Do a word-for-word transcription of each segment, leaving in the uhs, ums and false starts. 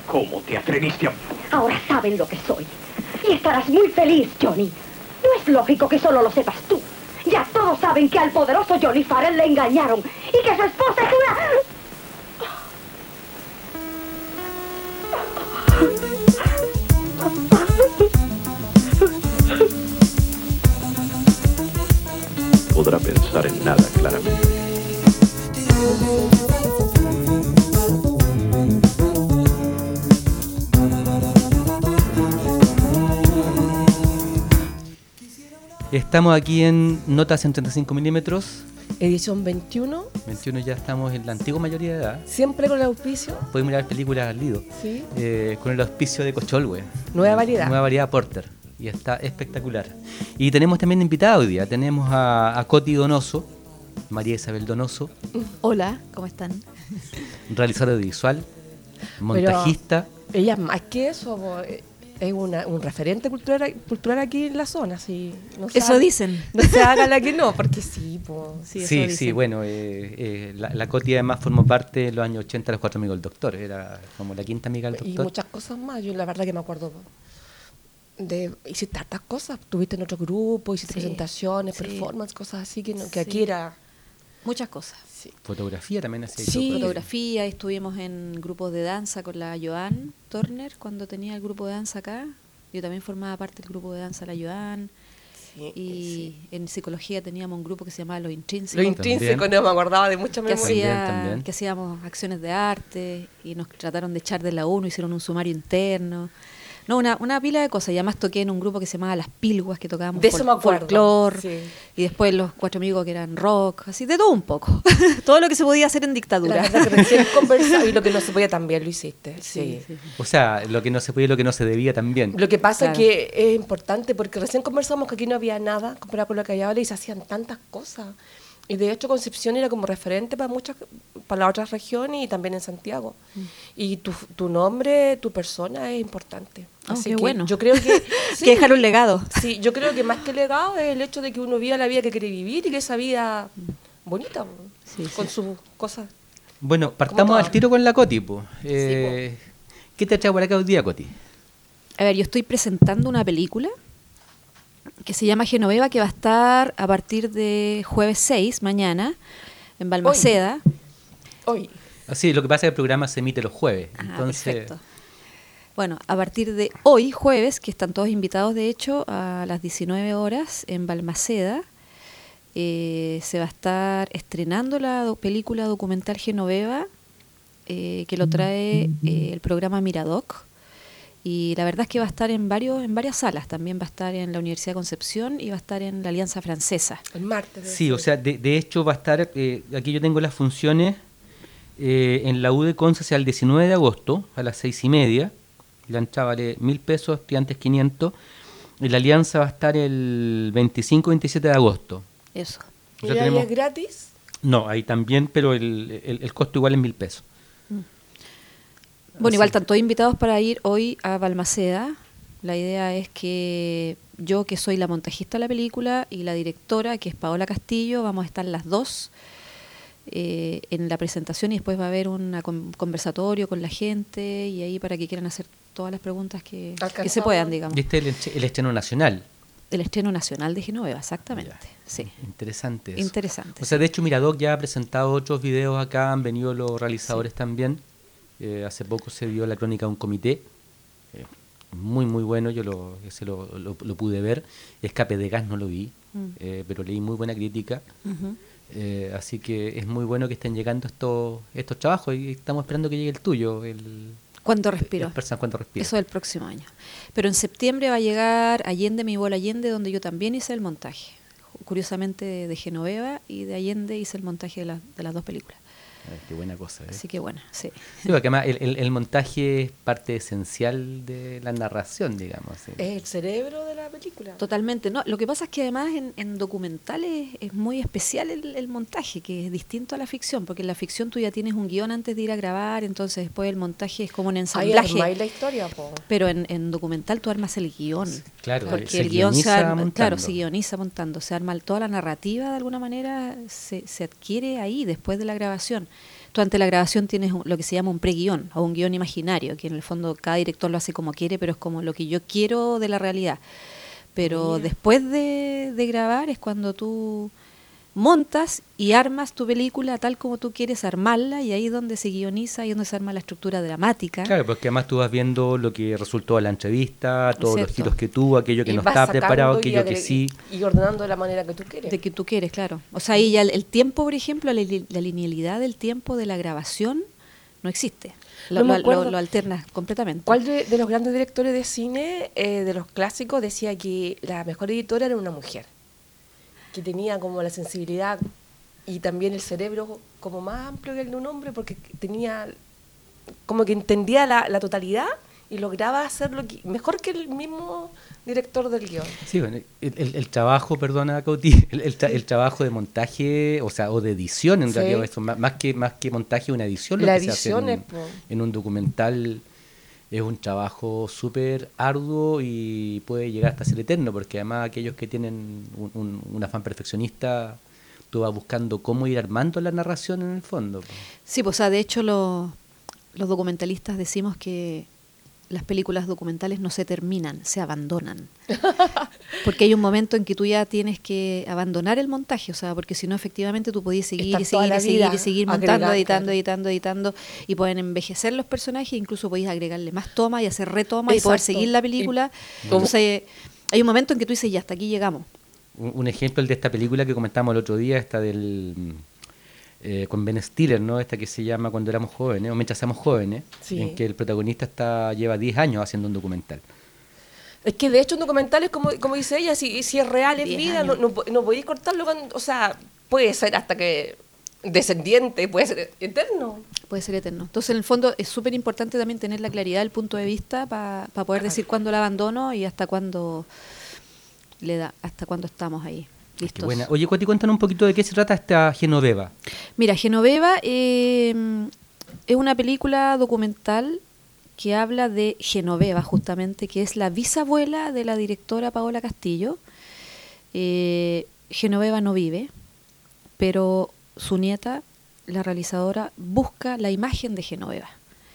¿Cómo te atreviste a...? Ahora saben lo que soy. Y estarás muy feliz, Johnny. No es lógico que solo lo sepas tú. Ya todos saben que al poderoso Johnny Farrell le engañaron y que su esposa es una... Podrá pensar en nada claramente. Estamos aquí en Notas en treinta y cinco milímetros. Edición veintiuno. veintiuno, ya estamos en la antigua mayoría de edad. Siempre con el auspicio. Podemos mirar películas al Lido. Sí. Eh, con el auspicio de Cocholwe. Nueva variedad. Nueva variedad Porter. Y está espectacular. Y tenemos también invitada hoy día. Tenemos a, a Coti Donoso, María Isabel Donoso. Hola, ¿cómo están? Realizadora audiovisual, montajista. Pero ella más que eso, po, es una, un referente cultural, cultural aquí en la zona. Sí. No se eso haga, dicen. No se haga la que no, porque sí. Po. Sí, sí, eso sí, bueno, eh, eh, la, la Coti además formó parte en los años ochenta de Los Cuatro Amigos del Doctor. Era como la quinta amiga del Y Doctor. muchas cosas más. Yo la verdad que me acuerdo de... Hiciste tantas cosas. Tuviste en otro grupo, hiciste Sí, presentaciones, sí. performance, cosas así que, no, que Sí. aquí era... Muchas cosas. Sí. Fotografía también hacía. Sí. Fotografía, estuvimos en grupos de danza con la Joan Turner cuando tenía el grupo de danza acá. Yo también formaba parte del grupo de danza la Joan. Sí, Y sí. en psicología teníamos un grupo que se llamaba Los Intrínsecos. Lo intrínseco, no me acordaba de mucha que, memoria. hacía, También, también. que hacíamos acciones de arte y nos trataron de echar de la U N O, hicieron un sumario interno. No, una, una pila de cosas. Y además toqué en un grupo que se llamaba Las Pilguas, que tocábamos De eso me acuerdo. folclor. Sí. Y después los Cuatro Amigos que eran rock, así de todo un poco. Todo lo que se podía hacer en La dictadura. verdad que recién conversaba y lo que no se podía también lo hiciste. Sí. Sí, sí. O sea, lo que no se podía y lo que no se debía también. Lo que pasa Claro. es que es importante porque recién conversamos que aquí no había nada comparado con lo que hay ahora y se hacían tantas cosas. Y de hecho Concepción era como referente para muchas, para las otras regiones y también en Santiago. Mm. Y tu, tu nombre, tu persona es importante. Oh, Así qué que bueno. yo creo que sí, Que dejar un legado. sí, yo creo que más que legado es el hecho de que uno viva la vida que quiere vivir y que esa vida bonita, Sí, con sí. sus cosas. Bueno, partamos todo. al tiro con la Coti. Po. Eh, ¿Qué te trae por acá hoy día, Coti? A ver, yo estoy presentando una película que se llama Genoveva, que va a estar a partir de jueves seis, mañana, en Balmaceda. Hoy. Sí, lo que pasa es que el programa se emite los jueves. Ah, entonces, perfecto. Bueno, a partir de hoy, jueves, que están todos invitados, de hecho, a las diecinueve horas en Balmaceda, eh, se va a estar estrenando la do- película documental Genoveva, eh, que lo trae eh, el programa Miradoc. Y la verdad es que va a estar en varios en varias salas. También va a estar en la Universidad de Concepción y va a estar en la Alianza Francesa. El martes. debe sí, ser. o sea, de, de hecho va a estar, eh, aquí yo tengo las funciones eh, en la U de Conce, sea el diecinueve de agosto a las seis y media. La entrada vale mil pesos, estudiantes quinientos. Y la Alianza va a estar el veinticinco y veintisiete de agosto. Eso. O ¿Y sea, ahí tenemos- es gratis? No, ahí también, pero el, el, el costo igual es mil pesos. Bueno, Así. igual están todos invitados para ir hoy a Balmaceda. La idea es que yo, que soy la montajista de la película, y la directora, que es Paola Castillo, vamos a estar las dos eh, en la presentación, y después va a haber un conversatorio con la gente y ahí para que quieran hacer todas las preguntas que, que se Alcanzamos. puedan, digamos. Y este es el, eche- el estreno nacional. El estreno nacional de Genoveva, exactamente. Ya. Sí, Interesante eso. interesante. O sea, de hecho, Miradoc ya ha presentado otros videos acá, han venido los realizadores también. Eh, hace poco se dio la crónica de un comité, eh, muy, muy bueno, yo lo, ese lo, lo, lo pude ver. Escape de gas no lo vi, Mm. eh, pero leí muy buena crítica. Ujú. Eh, así que es muy bueno que estén llegando estos estos trabajos y estamos esperando que llegue el tuyo. El, Cuando respiro. las personas cuando respiro. Eso es el próximo año. Pero en septiembre va a llegar Allende, mi bola Allende, donde yo también hice el montaje. Curiosamente de, de Genoveva y de Allende hice el montaje de, la- de las dos películas. Ay, qué buena cosa. ¿eh? Así que bueno, sí. Sí, porque además el, el, el montaje es parte esencial de la narración, digamos. ¿sí? Es el cerebro de la película. Totalmente. No, lo que pasa es que además en, en documentales es muy especial el, el montaje, que es distinto a la ficción, porque en la ficción tú ya tienes un guión antes de ir a grabar, entonces después el montaje es como un Ahí ensamblaje. armáis la historia, po. Pero en, en documental tú armas el guión. Claro, Porque se el guión se guioniza arma, montando. claro, se guioniza montando, se arma toda la narrativa de alguna manera, se, se adquiere ahí después de la grabación. tú ante la grabación tienes un- lo que se llama un pre-guión o un guión imaginario, que en el fondo cada director lo hace como quiere, pero es como lo que yo quiero de la realidad. Pero Mira. después de, de grabar es cuando tú montas y armas tu película tal como tú quieres armarla, y ahí es donde se guioniza, ahí es donde se arma la estructura dramática. Claro, porque además tú vas viendo lo que resultó de la entrevista, todos los Cierto. giros que tuvo, aquello que Y no vas estaba sacando preparado, y aquello que agre- sí. Y ordenando de la manera que tú quieres. De que tú quieres, claro. O sea, ahí ya el, el tiempo, por ejemplo, la, li- la linealidad del tiempo de la grabación no existe. Lo, No me lo- acuerdo. lo- lo alternas completamente. ¿Cuál de, de los grandes directores de cine, eh, de los clásicos, decía que la mejor editora era una mujer? Que tenía como la sensibilidad y también el cerebro como más amplio que el de un hombre, porque tenía como que entendía la, la totalidad y lograba hacerlo que- mejor que el mismo director del guión. Sí, bueno, el, el- el trabajo, perdona, Cauti, el, el tra- el trabajo de montaje, o sea, o de edición en Sí. realidad, eso, más, más que más que montaje, una edición, lo La que se hace edición en, es, po. en un documental es un trabajo súper arduo y puede llegar hasta ser eterno, porque además aquellos que tienen un, un- un afán perfeccionista, tú vas buscando cómo ir armando la narración en el fondo. po. Sí, pues, o sea, de hecho lo- los documentalistas decimos que las películas documentales no se terminan, se abandonan. Porque hay un momento en que tú ya tienes que abandonar el montaje, o sea, porque si no, efectivamente tú podías seguir Estar y toda seguir la y seguir vida y seguir montando, agregando, editando, claro. editando, editando, y pueden envejecer los personajes, incluso podéis agregarle más tomas y hacer retomas y poder Exacto. seguir la Y- película. como- Entonces, hay un momento en que tú dices, ya, hasta aquí llegamos. Un, un ejemplo el de esta película que comentamos el otro día, esta del mm, eh, con Ben Stiller, ¿no? Esta que se llama Cuando éramos jóvenes, o Mientras seamos jóvenes, Sí. en que el protagonista está lleva diez años haciendo un documental. Es que de hecho un documental es como, como dice ella, si, si es real, es Diez vida, no, años. no, po- no podéis cortarlo con, o sea, puede ser hasta que descendiente, puede ser eterno. Puede ser eterno. Entonces, en el fondo, es súper importante también tener la claridad del punto de vista para poder decir cuándo la abandono y hasta cuándo le da, hasta cuándo estamos ahí. Qué Listos. buena. Oye, Cuati, cuéntanos un poquito de qué se trata esta Genoveva. Mira, Genoveva eh, es una película documental que habla de Genoveva, justamente, que es la bisabuela de la directora Paola Castillo. Eh, Genoveva no vive, pero su nieta, la realizadora, busca la imagen de Genoveva.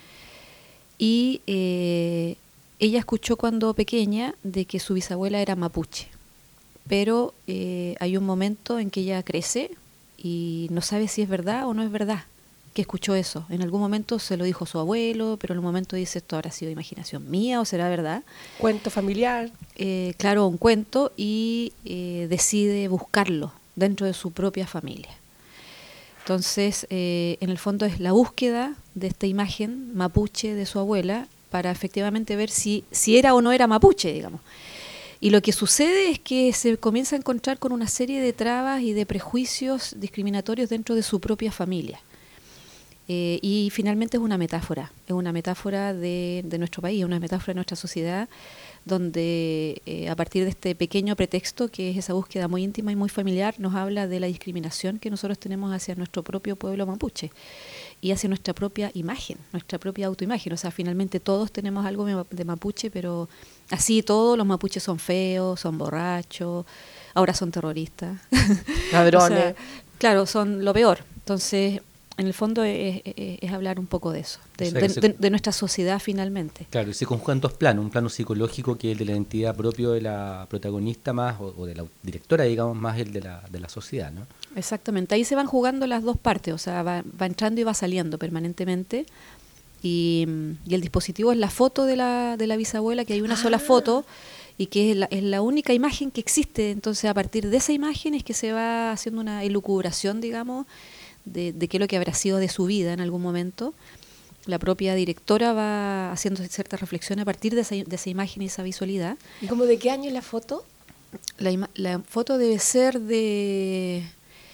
Y eh, ella escuchó cuando pequeña de que su bisabuela era mapuche, pero eh, hay un momento en que ella crece y no sabe si es verdad o no es verdad que escuchó eso. En algún momento se lo dijo su abuelo, pero en un momento dice, esto habrá sido imaginación mía o será verdad. Cuento familiar. Eh, claro, un cuento, y eh, decide buscarlo dentro de su propia familia. Entonces, eh, en el fondo es la búsqueda de esta imagen mapuche de su abuela para efectivamente ver si, si era o no era mapuche, digamos. Y lo que sucede es que se comienza a encontrar con una serie de trabas y de prejuicios discriminatorios dentro de su propia familia. Eh, y finalmente es una metáfora, es una metáfora de, de nuestro país, una metáfora de nuestra sociedad, donde eh, a partir de este pequeño pretexto, que es esa búsqueda muy íntima y muy familiar, nos habla de la discriminación que nosotros tenemos hacia nuestro propio pueblo mapuche y hacia nuestra propia imagen, nuestra propia autoimagen. O sea, finalmente todos tenemos algo de mapuche, pero así todos los mapuches son feos, son borrachos, ahora son terroristas. Ladrones. O sea, claro, son lo peor. Entonces, en el fondo es, es, es hablar un poco de eso, de, O sea, de, que se- de- de nuestra sociedad finalmente. Claro, y se conjugan dos planos, un plano psicológico que es el de la identidad propio de la protagonista más, o, o de la directora, digamos, más el de la, de la sociedad, ¿no? Exactamente, ahí se van jugando las dos partes, o sea, va, va entrando y va saliendo permanentemente. Y, y el dispositivo es la foto de la, de la bisabuela, que hay una sola foto y que es la, es la única imagen que existe. Entonces, a partir de esa imagen es que se va haciendo una elucubración, digamos, de, de qué es lo que habrá sido de su vida en algún momento. La propia directora va haciendo cierta reflexión a partir de esa, de esa imagen y esa visualidad. ¿Y como de qué año es la foto? La, ima- la foto debe ser de,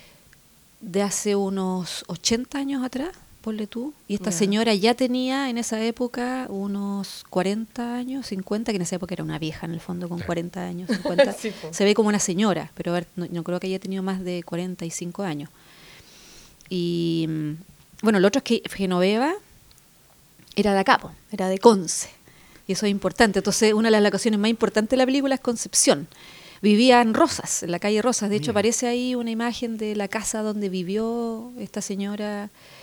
de hace unos ochenta años atrás, ponle tú. Y esta Ya. señora ya tenía en esa época unos cuarenta años, cincuenta, que en esa época era una vieja en el fondo, con Claro. cuarenta años, cincuenta. Sí, po. Se ve como una señora, pero a ver, no, no creo que haya tenido más de cuarenta y cinco años. Y mm, bueno, lo otro es que Genoveva era de acá, po, era de Conce. Y eso es importante. Entonces, una de las locaciones más importantes de la película es Concepción. Vivía en Rosas, en la calle Rosas. De hecho, Mira. aparece ahí una imagen de la casa donde vivió esta señora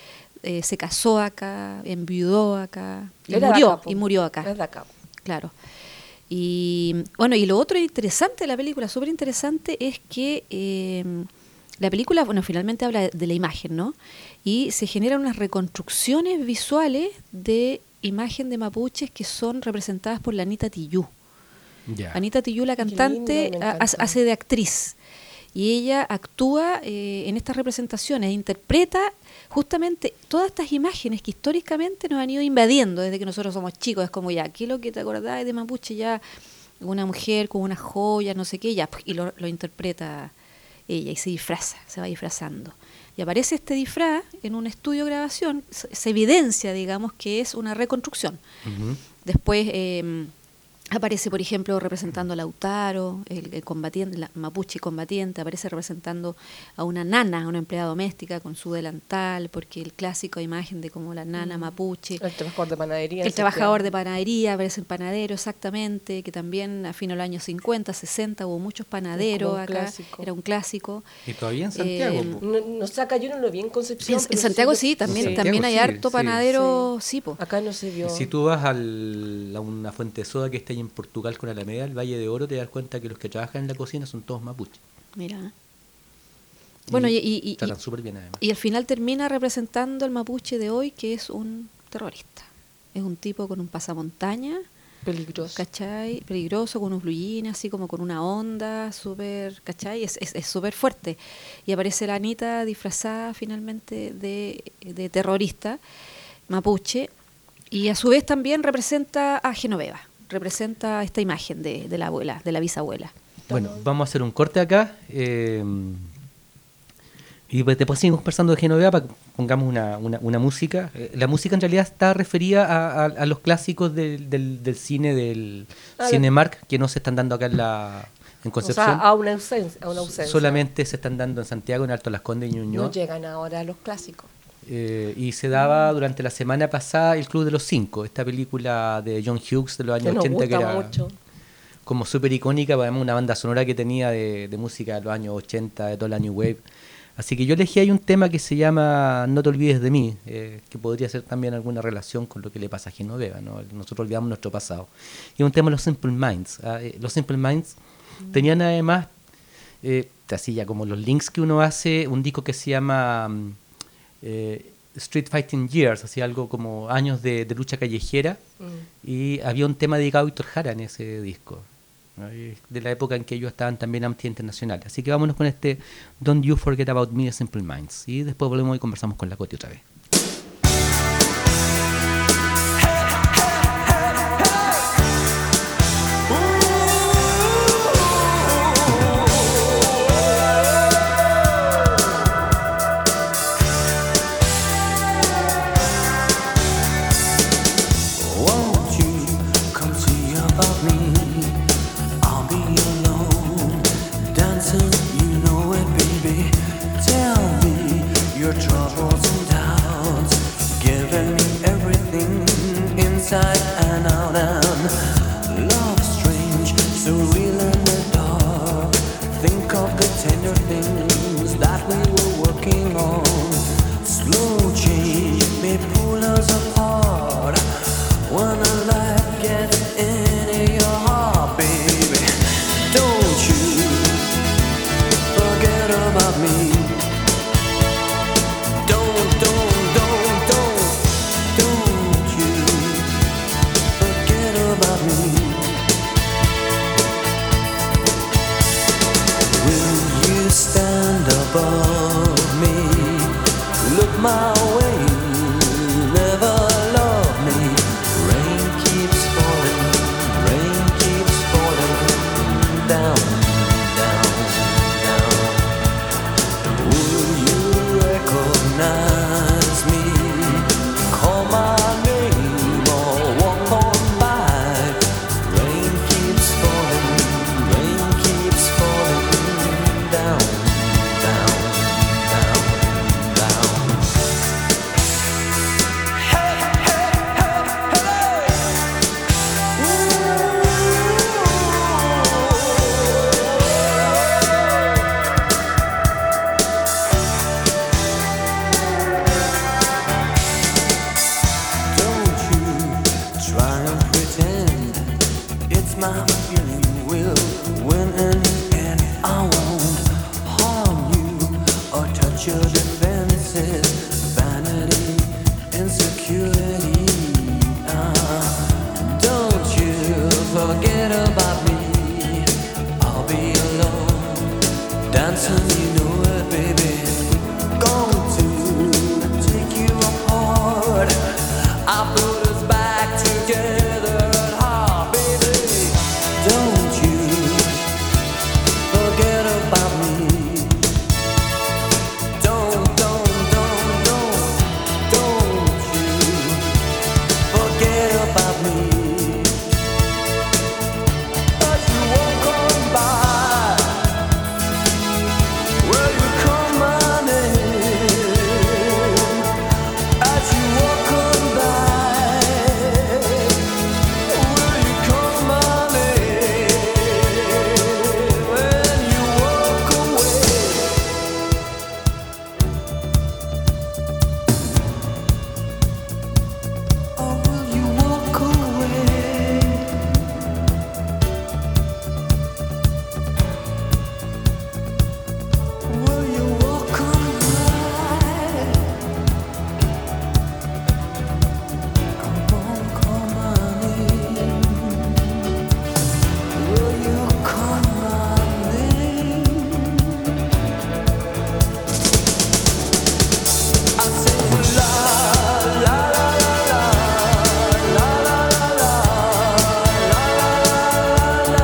eh, se casó acá, enviudó acá y Era de murió, acá, po. y murió acá. Es de acá. Claro. Y bueno, y lo otro interesante de la película, súper interesante, es que eh, la película, bueno, finalmente habla de, de la imagen, ¿no? Y se generan unas reconstrucciones visuales de imagen de mapuches que son representadas por la Anita Tijoux. Ya. Anita Tijoux, la Qué lindo, cantante, me ha- encanta. hace de actriz. Y ella actúa eh, en estas representaciones, interpreta justamente todas estas imágenes que históricamente nos han ido invadiendo desde que nosotros somos chicos. Es como ya, ¿qué es lo que te acordás de Mapuche? Ya una mujer con unas joyas, no sé qué, ya, y lo, lo interpreta ella y se disfraza, se va disfrazando. Y aparece este disfraz en un estudio de grabación, se, se evidencia, digamos, que es una reconstrucción. Ujú. Después eh, aparece, por ejemplo, representando a Lautaro, el, el combatiente, la mapuche combatiente, aparece representando a una nana, a una empleada doméstica con su delantal, porque el clásico imagen de como la nana mapuche. El trabajador de panadería. El trabajador de panadería, aparece el panadero, exactamente, que también a fines de los años cincuenta, sesenta hubo muchos panaderos un acá, clásico. era un clásico. Y todavía en Santiago. Eh, po. No, no sé, acá yo no lo vi en Concepción. En, en pero Santiago lo- sí, también, Santiago también hay sí, harto sí. panadero, sí, po. Acá no se vio. Y si tú vas al- a una fuente de soda que está ahí en Portugal con Alameda, el Valle de Oro, te das cuenta que los que trabajan en la cocina son todos mapuches. Mira. Bueno, y, y, y- tratan súper bien además. y al final termina representando al mapuche de hoy, que es un terrorista. Es un tipo con un pasamontaña, Peligroso. ¿cachai? Peligroso, con unos blue jeans, así como con una onda, súper, ¿cachai? Es es- es súper fuerte. Y aparece la Anita disfrazada finalmente de, de terrorista mapuche, y a su vez también representa a Genoveva, representa esta imagen de, de la abuela, de la bisabuela. Bueno, vamos a hacer un corte acá. eh, y pues después seguimos conversando de Genoveva para que pongamos una, una, una música. Eh, la música en realidad está referida a, a- a los clásicos del, del, del cine, del Ah, Cinemark, que no se están dando acá en, la, en O Concepción. sea, a una ausencia. A una ausencia. Solamente se están dando en Santiago, en Alto Las Condes y Ñuñoa. No llegan ahora los clásicos. Eh, y se daba durante la semana pasada El Club de los Cinco, esta película de John Hughes de los Que años nos ochenta, que gusta era mucho. como súper icónica, además una banda sonora que tenía de, de música de los años ochenta, de toda la New Wave. Así que yo elegí ahí un tema que se llama No te olvides de mí, eh, que podría ser también alguna relación con lo que le pasa a Genoveva, ¿no? Nosotros olvidamos nuestro pasado. Y es un tema de los Simple Minds. ¿ah? Eh, Los Simple Minds tenían además, eh, así ya como los links que uno hace, un disco que se llama mm, eh, Street Fighting Years, así algo como años de, de lucha callejera, Mm. y había un tema dedicado a Víctor Jara en ese disco, ¿no? Y de la época en que ellos estaban también en Amnistía Internacional. Así que vámonos con este Don't You Forget About Me de Simple Minds. Y después volvemos y conversamos con la Coti otra vez. Won't you come see about me? I'll be alone, dancing, you know it, baby. Tell me your troubles and doubts, giving me everything inside and out. And love strange, so real in the dark. Think of the tender things that we were working on. Slow change may pull us apart. When a light gets into your heart, baby, don't you forget about me. Don't, don't, don't, don't, don't you forget about me. Will you stand above me? Look my way, never love me. Rain keeps falling, rain keeps pretend it's my feeling will win in the end. I won't harm you or touch your defenses. Vanity, insecurity. Uh, don't you forget about me. I'll be alone, dancing, you know it, baby. Going to take you apart. I put us back together at heart, baby. Don't you forget about me. Don't, don't, don't, don't, don't you forget about me. As you walk on by, will you call my name? As you walk on by, will you call my name? When you walk away, or will you walk away? Will you walk on by? Come on, call my name. Will you call my name? I say la la la la la la la la la la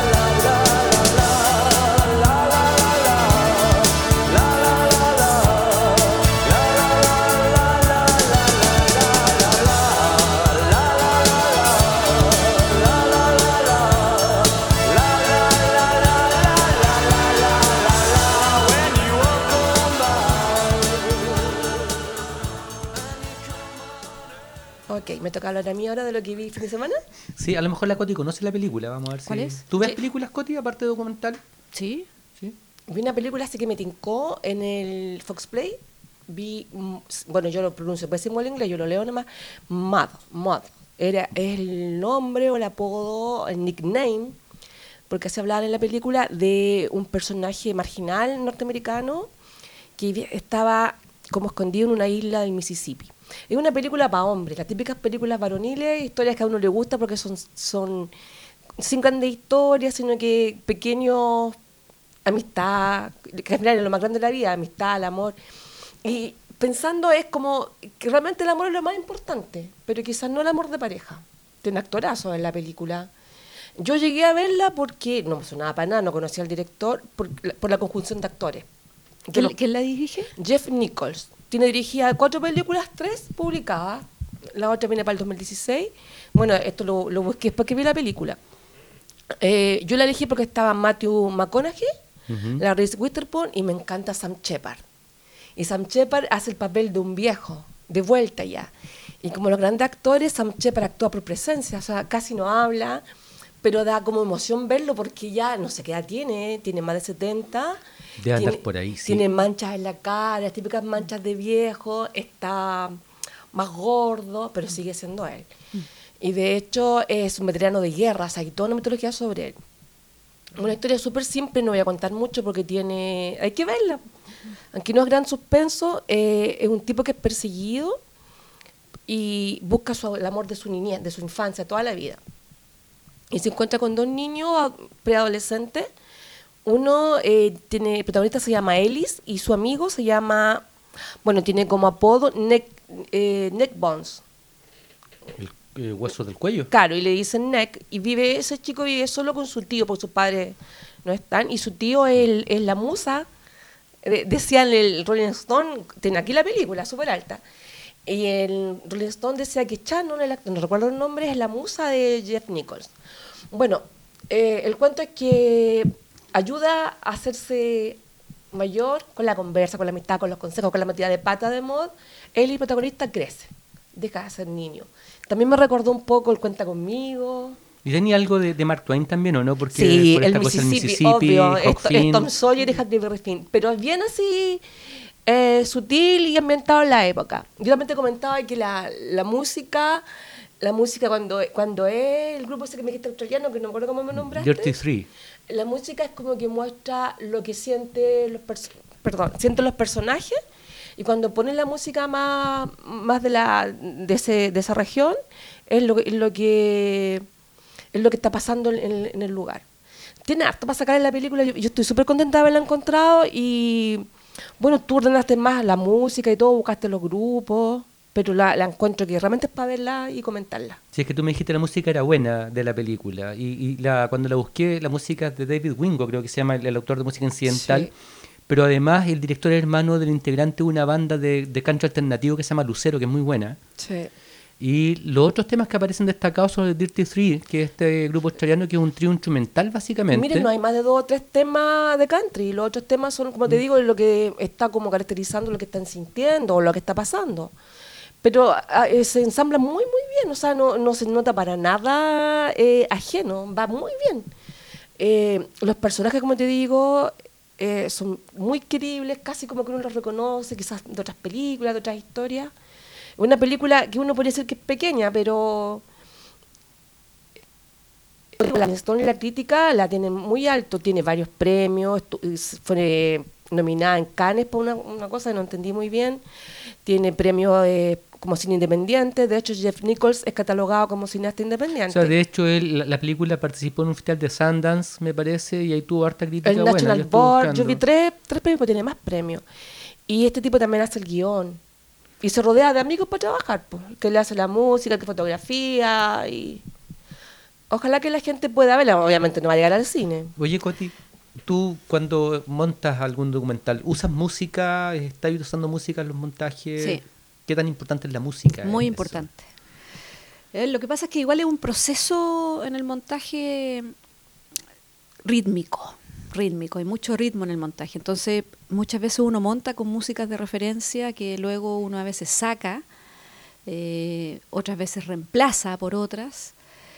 Ok, me toca hablar a mí ahora de lo que vi el fin de semana. Sí, a lo mejor la Coti conoce la película, vamos a ver si... ¿Cuál es? ¿Tú ves Sí. películas, Coti, aparte de documental? ¿Sí? Sí. Vi una película así que me tincó en el Fox Play. Vi, mm, bueno, yo lo pronuncio pésimo en inglés, yo lo leo nomás. Mad, Mad. Era, es el nombre o el apodo, el nickname, porque se hablaba en la película de un personaje marginal norteamericano que vi- estaba como escondido en una isla del Mississippi. Es una película para hombres, las típicas películas varoniles, historias que a uno le gusta porque son, son sin grandes historias, sino que pequeños amistad, que al final es lo más grande de la vida, amistad, el amor. Y pensando es como que realmente el amor es lo más importante, pero quizás no el amor de pareja. Tiene actorazos en la película. Yo llegué a verla porque, no me sonaba para nada, no conocía al director, por, por la conjunción de actores. Que ¿Quién, lo- quién la dirige? Jeff Nichols. Tiene dirigida cuatro películas, tres publicadas. La otra viene para el dos mil dieciséis. Bueno, esto lo, lo busqué después que vi la película. Eh, yo la elegí porque estaba Matthew McConaughey, Ujú. la Reese Witherspoon, y me encanta Sam Shepard. Y Sam Shepard hace el papel de un viejo, de vuelta ya. Y como los grandes actores, Sam Shepard actúa por presencia, o sea, casi no habla, pero da como emoción verlo porque ya no sé qué edad tiene, tiene más de setenta. Debe andar tiene, por ahí, sí. Tiene manchas en la cara, las típicas manchas de viejo, está más gordo, pero sigue siendo él. Y de hecho es un veterano de guerra, o sea, hay toda una mitología sobre él. Una historia súper simple, no voy a contar mucho porque tiene... hay que verla. Aunque no es gran suspenso, eh, es un tipo que es perseguido y busca su, el amor de su niñez, de su infancia, toda la vida. Y se encuentra con dos niños a- preadolescentes. Uno eh, tiene, el protagonista se llama Ellis y su amigo se llama, bueno, tiene como apodo Neck, eh, Neck Bones. El eh, hueso del cuello. Claro, y le dicen Neck, y vive, ese chico vive solo con su tío, porque sus padres no están, y su tío es, el- es la musa, de- decían el Rolling Stone, tiene aquí la película, súper alta, y el Rolling Stone decía que Shannon, el actor, no recuerdo el nombre, es la musa de Jeff Nichols. Bueno, eh, el cuento es que ayuda a hacerse mayor con la conversa, con la amistad, con los consejos, con la metida de pata de mod. Él, el protagonista, crece, deja de ser niño. También me recordó un poco el Cuenta Conmigo. ¿Y tenía algo de, de Mark Twain también o no? Porque Sí, por el esta cosa del Mississippi, Mississippi, obvio, Huck esto- es Finn. Tom Sawyer y Huckleberry Finn, pero es bien así eh, sutil y ambientado en la época. Yo también te comentaba que la, la música La música cuando, cuando es el grupo ese que me dijiste australiano, que no me acuerdo cómo me nombraste. Dirty Three. La música es como que muestra lo que siente los pers- perdón, sienten los personajes, y cuando ponen la música más, más de la de, ese, de esa región, es lo, es lo que es lo que está pasando en, en el lugar. Tiene harto para sacar en la película, yo, yo estoy súper contenta de haberla encontrado, y bueno, tú ordenaste más la música y todo, buscaste los grupos, pero la, la encuentro que realmente es para verla y comentarla. Si es que tú me dijiste la música era buena de la película, y, y la, cuando la busqué, la música es de David Wingo, creo que se llama el, el autor de música incidental, Sí. pero además el director es hermano del integrante de una banda de, de country alternativo que se llama Lucero, que es muy buena. Sí. Y los otros temas que aparecen destacados son el Dirty Three, que es este grupo australiano que es un trío instrumental básicamente. Miren, no hay más de dos o tres temas de country. Los otros temas son, como te digo, lo que está como caracterizando lo que están sintiendo o lo que está pasando. Pero ah, eh, se ensambla muy, muy bien. O sea, no, no se nota para nada eh, ajeno. Va muy bien. Eh, los personajes, como te digo, eh, son muy queribles, casi como que uno los reconoce, quizás de otras películas, de otras historias. Una película que uno podría decir que es pequeña, pero la Stone y la crítica la tienen muy alto, tiene varios premios, estu- es- fue nominada en Cannes por una, una cosa que no entendí muy bien, tiene premios eh, como cine independiente, de hecho Jeff Nichols es catalogado como cineasta O independiente. sea, de hecho, él, la, la película participó en un festival de Sundance, me parece, y ahí tuvo harta crítica el buena. National yo estuve Board, yo buscando. vi tres, tres premios, pero tiene más premios. Y este tipo también hace el guión. Y se rodea de amigos para trabajar, pues, que le hace la música, que fotografía, y ojalá que la gente pueda verla. Obviamente no va a llegar al cine. Oye, Coti, tú cuando montas algún documental, ¿usas música? ¿Estás usando música en los montajes? Sí. ¿Qué tan importante es la música? Muy en eso? importante. Eh, lo que pasa es que igual es un proceso en el montaje rítmico, rítmico, hay mucho ritmo en el montaje. Entonces, muchas veces uno monta con músicas de referencia que luego uno a veces saca, eh, otras veces reemplaza por otras,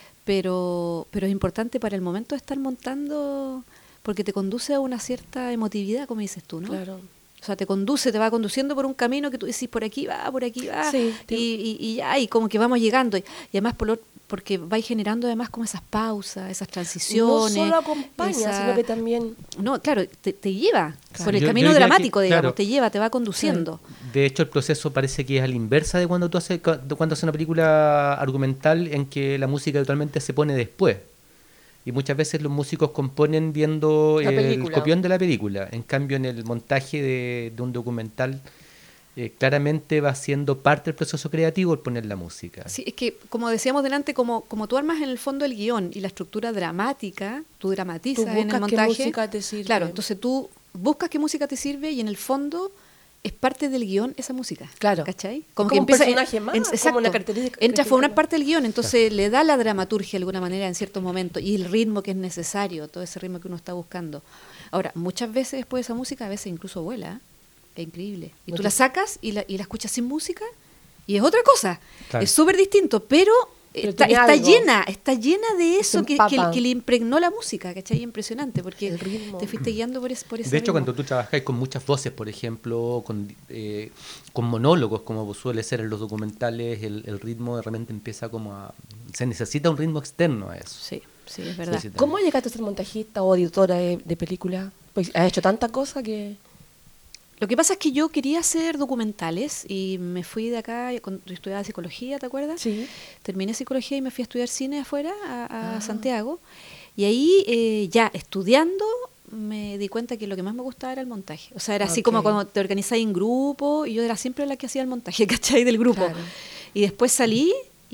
pero, pero es importante para el momento de estar montando porque te conduce a una cierta emotividad, como dices tú, ¿no? Claro. O sea, te conduce, te va conduciendo por un camino que tú decís, por aquí va, por aquí va, Sí, y, te- y, y ya, y como que vamos llegando. Y, y además, por lo- porque vais generando además como esas pausas, esas No transiciones. solo acompaña, esa- sino que también... No, claro, te, te lleva Claro. por el Yo- yo camino diría dramático, que, digamos, claro. te lleva, te va conduciendo. De hecho, el proceso parece que es a la inversa de cuando tú haces, de cuando haces una película argumental en que la música habitualmente se pone después. Y muchas veces los músicos componen viendo La el película. copión de la película. En cambio, en el montaje de, de un documental, eh, claramente va siendo parte del proceso creativo el poner la música. Sí, es que, como decíamos delante, como, como tú armas en el fondo el guión y la estructura dramática, tú dramatizas Tú en el buscas qué montaje. música te sirve. Claro, entonces tú buscas qué música te sirve y en el fondo es parte del guión esa música. Claro. ¿Cachai? como un personaje más, como exacto, una característica- entra a formar característica. parte del guión, entonces le da la dramaturgia de alguna manera en ciertos momentos y el ritmo que es necesario, todo ese ritmo que uno está buscando. Ahora, muchas veces después de esa música, a veces incluso vuela, ¿eh? Es increíble. Y No tú te- la sacas y la, y la escuchas sin música y es otra cosa. Claro. Es súper distinto, pero, Pero está, tiene está algo. llena, está llena de Se eso que, que, empapa. que le impregnó la música, ¿cachai? Impresionante, porque El ritmo. te fuiste guiando por, es, por ese De hecho, ritmo. cuando tú trabajas con muchas voces, por ejemplo, con, eh, con monólogos, como suele ser en los documentales, el, el ritmo de repente empieza como a... Se necesita un ritmo externo a eso. Sí, sí, es verdad. Sí, sí, ¿Cómo llegaste a ser montajista o editora de, de película? Pues has hecho tanta cosa que... Lo que pasa es que yo quería hacer documentales y me fui de acá, con- yo estudiaba psicología, ¿te acuerdas? Sí. Terminé psicología y me fui a estudiar cine afuera, a, a Ah. Santiago. Y ahí, eh, ya estudiando, me di cuenta que lo que más me gustaba era el montaje. O sea, era así Ok. como cuando te organizáis en grupo y yo era siempre la que hacía el montaje, ¿cachai? Del grupo. Claro. Y después salí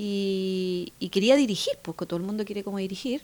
y, y quería dirigir, porque todo el mundo quiere como dirigir.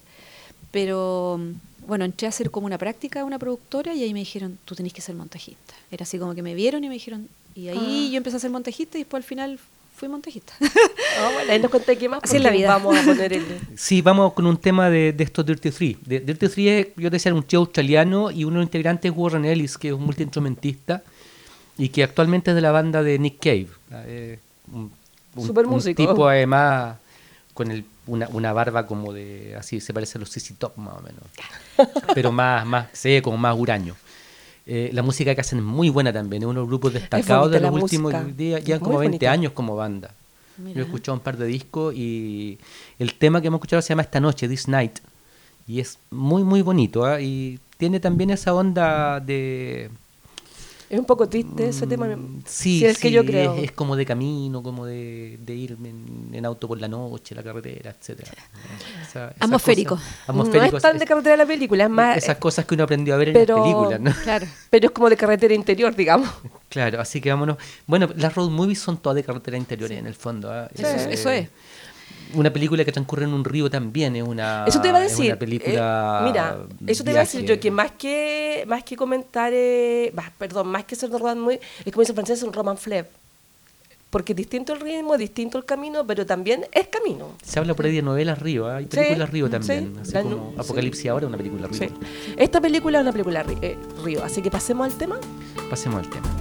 Pero bueno, entré a hacer como una práctica a una productora y ahí me dijeron, tú tenés que ser montajista. Era así como que me vieron y me dijeron, y ahí Ah. yo empecé a ser montajista y después al final fui montajista. Ah, bueno, ahí nos conté qué más. Así es la porque vida. Vamos a poner el... Sí, vamos con un tema de, de estos Dirty Three. De, Dirty Three es, yo te decía, un trío australiano y uno de los integrantes es Warren Ellis, que es un multiinstrumentista y que actualmente es de la banda de Nick Cave. Eh, un, un- Súper un músico. tipo además con el, una, una barba como de, así se parece a los C C Top más o menos, pero más, más, se ve como más huraño. Eh, la música que hacen es muy buena también, es uno de los grupos destacados bonita de los la últimos música, días, llevan muy como veinte bonita. años como banda. Mira. Yo he escuchado un par de discos y el tema que hemos escuchado se llama Esta Noche, This Night. Y es muy, muy bonito. ¿eh? Y tiene también esa onda de... Es un poco triste ese Mm, tema. Sí, si es sí, que yo creo. Es, es como de camino, como de, de ir en, en auto por la noche, la carretera, etcétera. Esa- esas Atmosférico. cosas- atmosférico, No es tan es- de carretera la película, es más... esas cosas que uno aprendió a ver pero- en las películas, ¿no? Claro. Pero es como de carretera interior, digamos. Claro, así que vámonos. Bueno, las road movies son todas de carretera interior en el fondo. ¿ah? Eso es- eso es. Una película que transcurre en un río también es una. Eso te iba a es decir. una película. eh, mira, eso te iba a decir viaje. yo, que más que más que comentar, eh, bah, perdón, más que ser de road movie, es como dice el francés, es un roman fleuve. Porque es distinto el ritmo, distinto el camino, pero también es camino. Se habla por ahí de novelas río, ¿ah? Hay Sí, películas río también. sí, así la como nu- Apocalipsis ahora, una película río. Sí. Esta película es una película ri- eh, río, así que pasemos al tema. Pasemos al tema.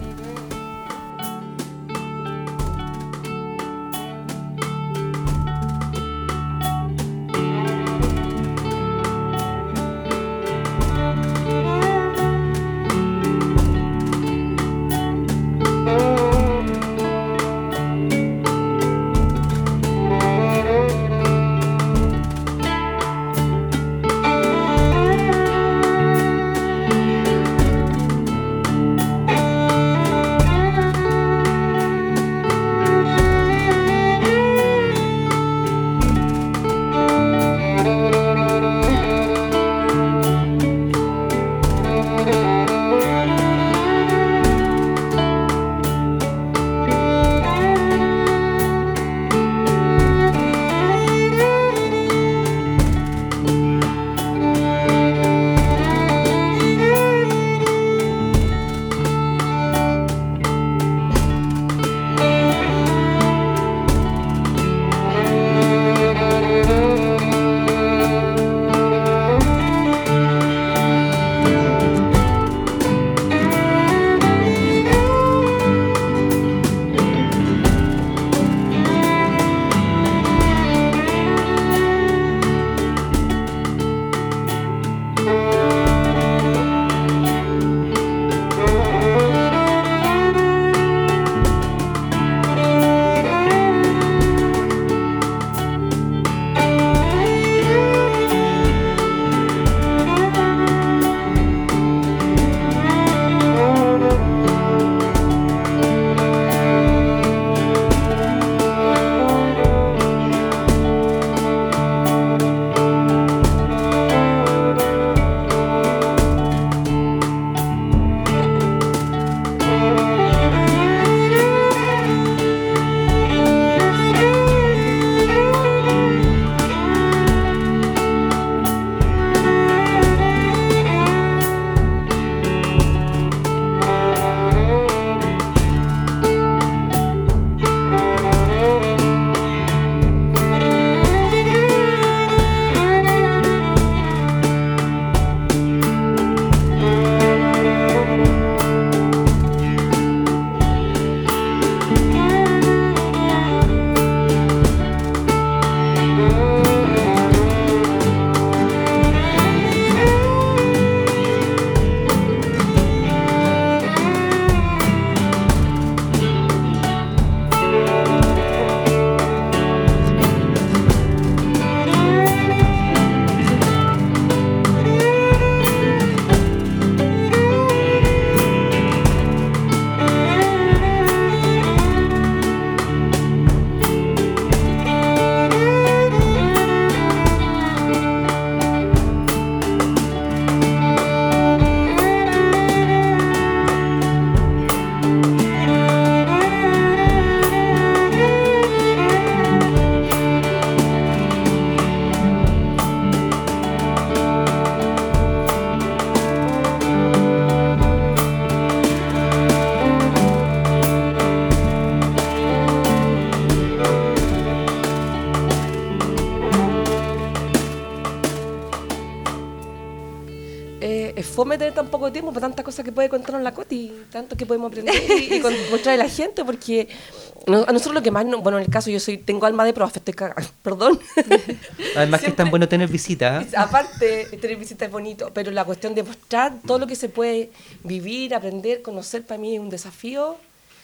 Es fome tener tan poco tiempo para tantas cosas que puede contarnos la Coti, tanto que podemos aprender y, y con- mostrarle a la gente, porque no- a nosotros lo que más, no- bueno, en el caso yo soy tengo alma de profe, estoy cagada, perdón. Además que es tan Siempre- bueno tener visitas. ¿ah? Aparte, tener visitas es bonito, pero la cuestión de mostrar todo lo que se puede vivir, aprender, conocer, para mí es un desafío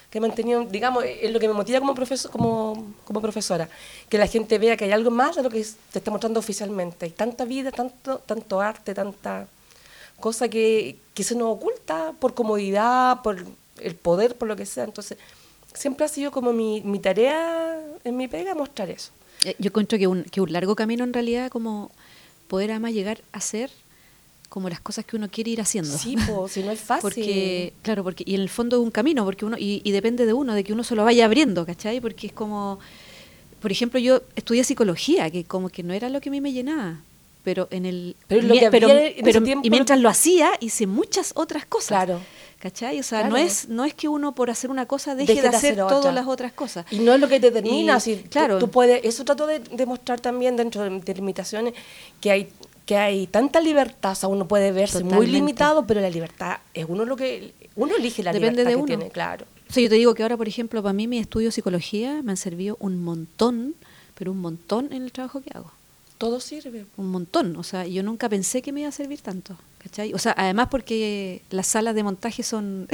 que me han tenido, digamos, es lo que me motiva como, profesor, como, como profesora, que la gente vea que hay algo más de lo que se está mostrando oficialmente. Hay tanta vida, tanto, tanto arte, tanta cosa que, que se nos oculta por comodidad, por el poder, por lo que sea. Entonces, siempre ha sido como mi, mi tarea en mi pega mostrar eso. Eh, Yo encuentro que un, que un largo camino en realidad como poder además llegar a hacer como las cosas que uno quiere ir haciendo. Sí, pues, si no es fácil. Porque, claro, porque y en el fondo es un camino, porque uno y, y depende de uno, de que uno se lo vaya abriendo, ¿cachai? Porque es como, por ejemplo, yo estudié psicología, que como que no era lo que a mí me llenaba, pero en el Pero es lo mi- que pero- había en pero- ese tiempo, y mientras lo lo hacía, hice muchas otras cosas. Claro. ¿Cachai? O sea, Claro. no es no es que uno por hacer una cosa deje, Deje de de hacer hacer todas otra. las otras cosas. Y no es lo que te determina, Y, si tú- claro. tú, puedes, eso trato de demostrar también dentro de, de limitaciones, que hay que hay tanta libertad, o sea, uno puede verse muy Totalmente. limitado, pero la libertad es uno lo que uno elige la Depende libertad de que uno. tiene, claro. O sea, yo te digo que ahora, por ejemplo, para mí mis estudios de psicología me han servido un montón, pero un montón en el trabajo que hago. Todo sirve. Un montón. O sea, yo nunca pensé que me iba a servir tanto. ¿Cachai? O sea, además porque las salas de montaje son,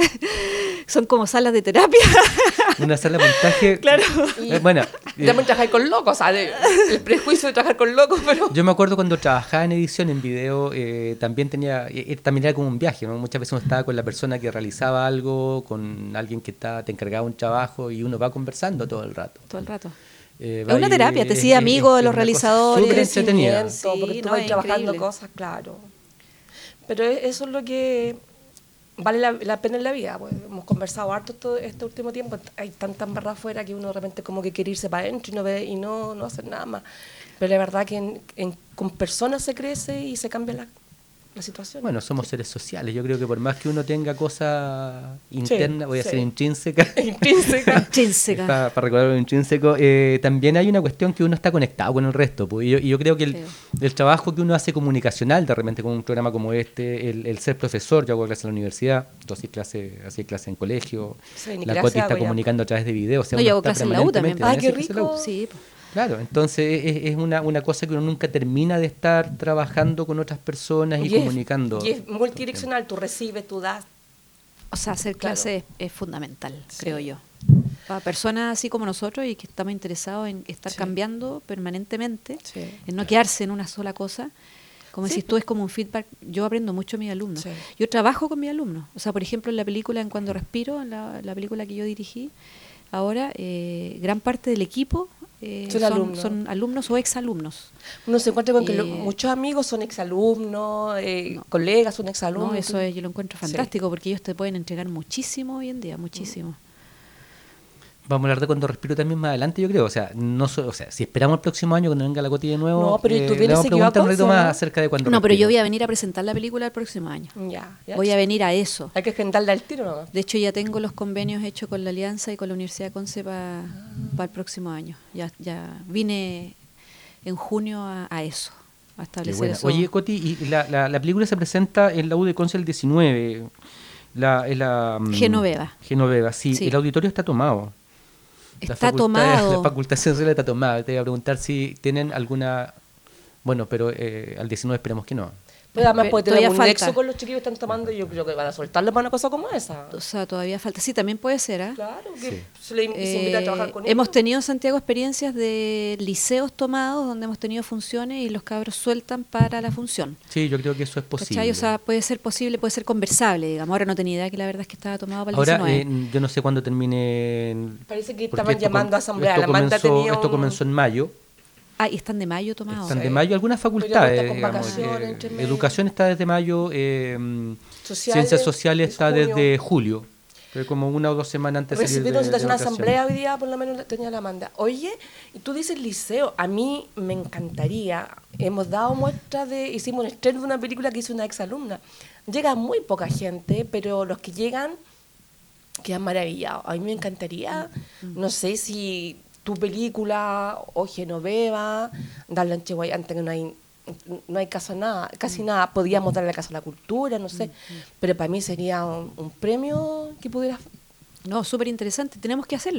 son como salas de terapia. Una sala de montaje. Claro. Eh, bueno, eh, También trabajar con locos, o sea, de- el prejuicio de trabajar con locos, pero... yo me acuerdo cuando trabajaba en edición, en video, eh, también tenía, eh, también era como un viaje, ¿no? Muchas veces uno estaba con la persona que realizaba algo, con alguien que está, te encargaba un trabajo y uno va conversando todo el rato. Todo el rato. Eh, Es va una ahí, terapia, te es- sigue es- amigo de es los una cosa realizadores. súper entretenida. Crecimiento, Sí, porque tú no, vas es trabajando increíble. cosas, claro. Pero e- eso es lo que vale la, la pena en la vida. Pues, hemos conversado harto todo este último tiempo. Hay tanta embarrada afuera que uno de repente como que quiere irse para adentro y no ve y no, no hacer nada más. Pero la verdad que en- en- con personas se crece y se cambia la, la situación. Bueno, somos seres sociales. Yo creo que por más que uno tenga cosas internas, voy a sí. ser intrínseca. Intrínseca. Intrínseca. Para, para recordar lo intrínseco, eh, también hay una cuestión que uno está conectado con el resto. Pues, y, yo, y yo creo que el, Sí. el trabajo que uno hace comunicacional, de repente con un programa como este, el, el ser profesor, yo hago clase en la universidad, yo hacía clase, hacía clase en colegio, Sí, ni la clase Coti está hago ya. comunicando a través de videos. O sea, No, yo uno hago está clase en la U también. permanentemente Ah, en qué esa clase en la U. rico. Sí, po. Claro, entonces es, es una, una cosa que uno nunca termina de estar trabajando con otras personas y, Y es- comunicando. Y es multidireccional, tú recibes, tú das. O sea, hacer Claro. clase es, es fundamental, Sí. creo yo. Para personas así como nosotros y que estamos interesados en estar Sí. cambiando permanentemente, Sí. en no quedarse en una sola cosa. Como Sí, decís tú, es como un feedback. Yo aprendo mucho de mis alumnos. Sí. Yo trabajo con mis alumnos. O sea, por ejemplo, en la película En Cuando Respiro, en la, la película que yo dirigí, ahora, eh, gran parte del equipo eh, Son son, alumnos. son alumnos o exalumnos. Uno se encuentra con que lo- Eh, muchos amigos son exalumnos, eh, colegas son exalumnos. No, eso es, yo lo encuentro Sí. fantástico porque ellos te pueden entregar muchísimo hoy en día, muchísimo. Vamos a hablar de Cuando Respiro también más adelante, yo creo. O sea, no so- o sea, si esperamos el próximo año cuando venga la Coti de nuevo, No, pero ¿y tú eh, le vienes vamos a seguido a preguntar un poquito Conce, más no? acerca de Cuando No, pero yo Respiro. voy a venir a presentar la película el próximo año. Ya, ya. Voy a venir a eso. Hay que agendarla al tiro, ¿no? De hecho, ya tengo los convenios hechos con la Alianza y con la Universidad de Conce para el próximo año. Ya, ya vine en junio a, a eso, a Qué establecer buena. eso. Oye, Coti, y la, la, la película se presenta en la U de Conce el diecinueve. La, en la, mm, Genoveva. Genoveva, sí. Sí. El auditorio está tomado. La Está facultad- tomado. La facultad censura está tomada. Te iba a preguntar si tienen alguna... Bueno, pero eh, al diecinueve esperemos que no. Pero además Pero puede tener todavía un falta. nexo con los chiquillos que están tomando y yo creo que van a soltarlo para una cosa como esa. O sea, todavía falta. Sí, también puede ser, ¿ah? Claro, que Sí. se le se invita a Eh, trabajar con hemos ellos. tenido en Santiago experiencias de liceos tomados donde hemos tenido funciones y los cabros sueltan para la función. Sí, yo creo que eso es posible. ¿Cachai? O sea, puede ser posible, puede ser conversable, digamos. Ahora no tenía idea que la verdad es que estaba tomado para el Ahora, diecinueve. eh, yo no sé cuándo termine... Parece que porque estaban esto llamando com- a asamblea. Esto La Amanda comenzó, tenía esto un- comenzó en mayo. Ah, y están de mayo tomados. Están Sí. de mayo algunas Pero facultades. está con digamos, vacaciones eh, entre medio. educación está desde mayo, eh, Sociales, ciencias sociales es está junio. desde julio. Pero como una o dos semanas antes de salir de, Recibieron de citación a vacaciones. asamblea hoy día, por lo menos la- tenía la Amanda. Oye, y tú dices liceo, a mí me encantaría. Hemos dado muestras de, hicimos un estreno de una película que hizo una exalumna. Llega muy poca gente, pero los que llegan quedan maravillados. A mí me encantaría, no sé si tu película o Genoveva, darle en Chihuahua, antes que no hay, no hay caso nada, casi nada, podíamos darle caso a la cultura, no sé, pero para mí sería un, un premio que pudiera... No, súper interesante. Tenemos que hacerlo.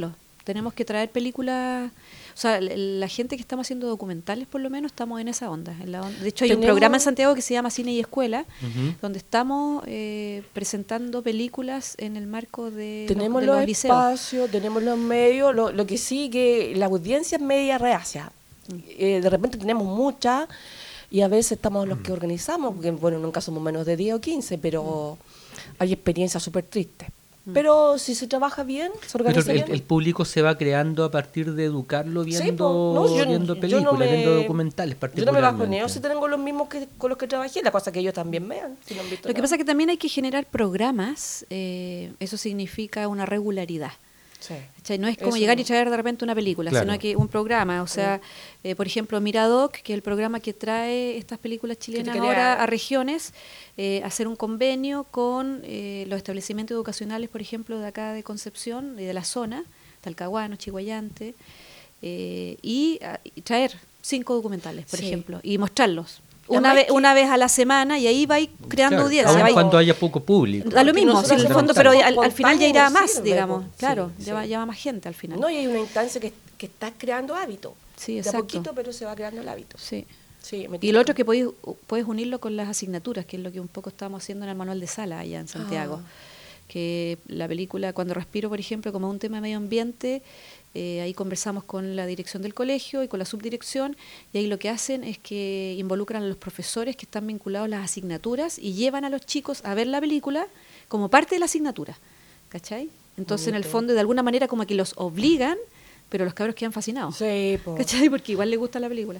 Tenemos que traer películas, o sea, la, la gente que estamos haciendo documentales, por lo menos, estamos en esa onda. En la onda. De hecho, hay un Tenemos- programa en Santiago que se llama Cine y Escuela, Ujú. donde estamos eh, presentando películas en el marco de, Tenemos de los, los liceos. espacios, tenemos los medios, lo, lo que sí que la audiencia es media reacia. Eh, de repente tenemos muchas y a veces estamos los que organizamos, porque bueno, nunca somos menos de diez o quince, pero hay experiencias súper tristes. Pero si se trabaja bien, se Pero organiza el, bien. el público se va creando a partir de educarlo Sí, viendo, po. No, yo- viendo yo películas, no me- viendo documentales Yo no particularmente. me bajoneo si tengo los mismos que con los que trabajé, la cosa que ellos también vean. Si no han visto Lo que nada. pasa es que también hay que generar programas, eh, eso significa una regularidad. Sí. ¿Cachai? No es como Eso llegar no. y traer de repente una película, Claro. sino que un programa. O sea, eh, por ejemplo, Miradoc, que es el programa que trae estas películas chilenas quería- ahora a regiones, eh, hacer un convenio con eh, los establecimientos educacionales, por ejemplo, de acá de Concepción y de la zona, Talcahuano, Chihuayante, eh, y, ah, y traer cinco documentales, por Sí. ejemplo, y mostrarlos. Además Una vez, que- una vez a la semana y ahí va creando Claro, audiencia. aun va- cuando haya poco público. Da lo Porque mismo, nosotros sí, en el hacemos fondo, pero algo al, al final ya irá espontáneo, más, sirve, digamos. po. Claro, Sí, lleva, sí. lleva más gente al final. No, y hay una instancia que, que está creando hábito. Sí, De a exacto. poquito, pero se va creando el hábito. Sí. Sí, me Y lo tinca. otro es que podéis, puedes unirlo con las asignaturas, que es lo que un poco estamos haciendo en el manual de sala allá en Santiago. Ah. Que la película Cuando Respiro, por ejemplo, como un tema de medio ambiente, eh, ahí conversamos con la dirección del colegio y con la subdirección, y ahí lo que hacen es que involucran a los profesores que están vinculados a las asignaturas y llevan a los chicos a ver la película como parte de la asignatura. ¿Cachai? Entonces, en el Bonito. fondo, de alguna manera, como que los obligan, pero los cabros quedan fascinados. Sí, po. ¿Cachai? Porque igual les gusta la película.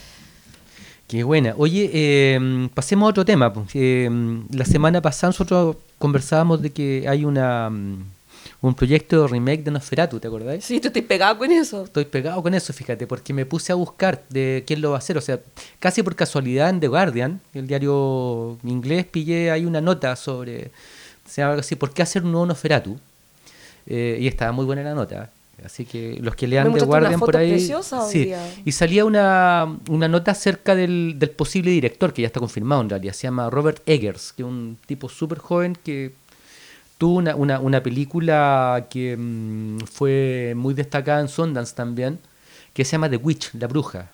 Qué buena. Oye, eh, pasemos a otro tema. pues. Eh, la semana pasada nosotros conversábamos de que hay una mm, un proyecto de remake de Nosferatu, ¿te acordáis? Sí, tú estás pegado con eso. Estoy pegado con eso, fíjate, porque me puse a buscar de quién lo va a hacer. O sea, casi por casualidad en The Guardian, el diario inglés, pillé ahí una nota sobre, se llama algo así, ¿por qué hacer un nuevo Nosferatu? Eh, y estaba muy buena la nota. Así que los que lean Me The mostraste una Guardian por foto ahí. preciosa hoy Sí, día. y salía una, una nota acerca del, del posible director, que ya está confirmado en realidad. Se llama Robert Eggers, que es un tipo súper joven que tuvo una, una, una película que mm, fue muy destacada en Sundance también, que se llama The Witch, La Bruja.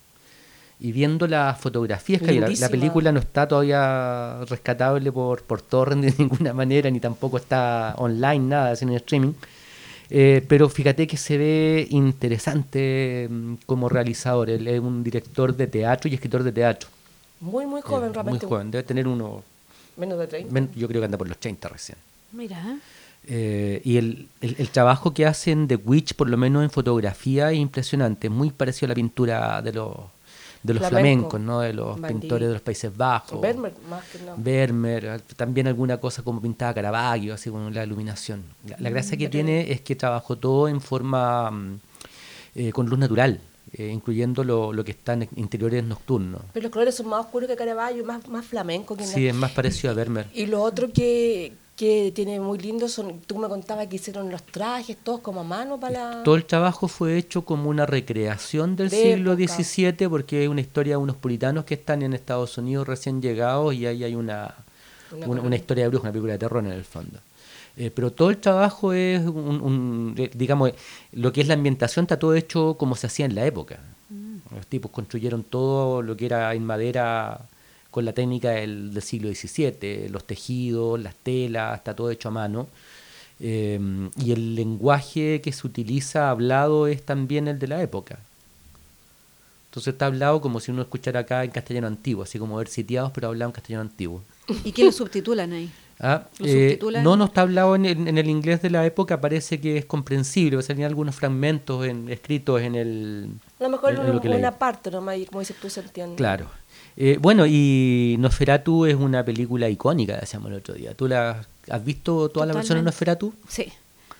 Y viendo las fotografías que hay, la, la Lindísima. película no está todavía rescatable por, por torrent de ninguna manera, ni tampoco está online, nada, sino en streaming. Eh, pero fíjate que se ve interesante mm, como realizador. Él es un director de teatro y escritor de teatro. Muy, muy joven, Eh, realmente. Muy joven, debe tener unos, Menos de treinta. men- yo creo que anda por los treinta recién. Mira, Eh, y el, el, el trabajo que hacen The Witch, por lo menos en fotografía, es impresionante. Es muy parecido a la pintura de los, de los Flamenco. flamencos, ¿no? De los Bandí. pintores de los Países Bajos. Vermeer, más que nada. Vermeer, al- también alguna cosa como pintada Caravaggio, así con la iluminación. La, la gracia que pero- tiene es que trabajó todo en forma mm, eh, con luz natural, eh, incluyendo lo, lo que está en interiores nocturnos. Pero los colores son más oscuros que Caravaggio, más, más flamenco que Sí, nada. es más parecido a Vermeer. Y lo otro que, que tiene muy lindo son, tú me contabas que hicieron los trajes, todos como a mano para la... Todo el trabajo fue hecho como una recreación del De siglo época. diecisiete, porque es una historia de unos puritanos que están en Estados Unidos recién llegados y ahí hay una, Una una, cosa. una historia de bruja, una película de terror en el fondo. Eh, pero todo el trabajo es, un, un- eh, digamos, lo que es la ambientación está todo hecho como se hacía en la época. Los tipos construyeron todo lo que era en madera con la técnica del, del siglo diecisiete, los tejidos, las telas, está todo hecho a mano. Eh, y el lenguaje que se utiliza hablado es también el de la época. Entonces está hablado como si uno escuchara acá en castellano antiguo, así como ver sitiados, pero hablado en castellano antiguo. ¿y qué lo subtitulan ahí? Ah, ¿Lo eh, subtitulan? no, no está hablado en el, en el inglés de la época, parece que es comprensible, o sea, tenía algunos fragmentos en, escritos en el... A lo mejor en- en una, lo que leí. una parte nomás, y como dices tú, se entiende. Claro. Eh, bueno, y Nosferatu es una película icónica, decíamos el otro día. ¿Tú la has visto toda la versión de Totalmente. Nosferatu? Sí,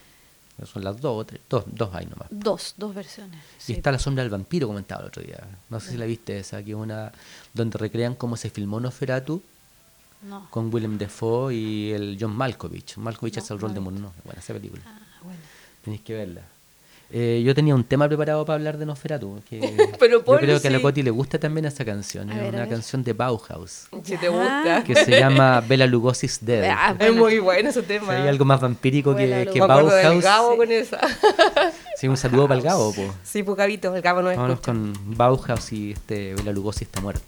Son las dos o tres, dos, dos hay nomás. dos, dos versiones. Y Sí. está La sombra del vampiro, comentaba el otro día. No sé si la viste esa, que es una donde recrean cómo se filmó Nosferatu No. con Willem Dafoe y el John Malkovich. Malkovich No, hace el no rol la de he Mono. Buena esa película. Ah, bueno. Tenéis que verla. Eh, yo tenía un tema preparado para hablar de Nosferatu. Que Pero yo ponlo, creo que a la sí. Coti le gusta también esa canción. A Es ver, a una ver. canción de Bauhaus Si te gusta. que se llama Bela Lugosi's Dead. Ah, Es bueno. muy bueno ese O tema. sea, hay algo más vampírico que, Bela que Me acuerdo del Bauhaus. Gabo con esa. Sí, un saludo para el Gabo, po. Sí, pues Gabito, el Gabo no Vámonos escucha. con Bauhaus y este Bela Lugosi está muerto.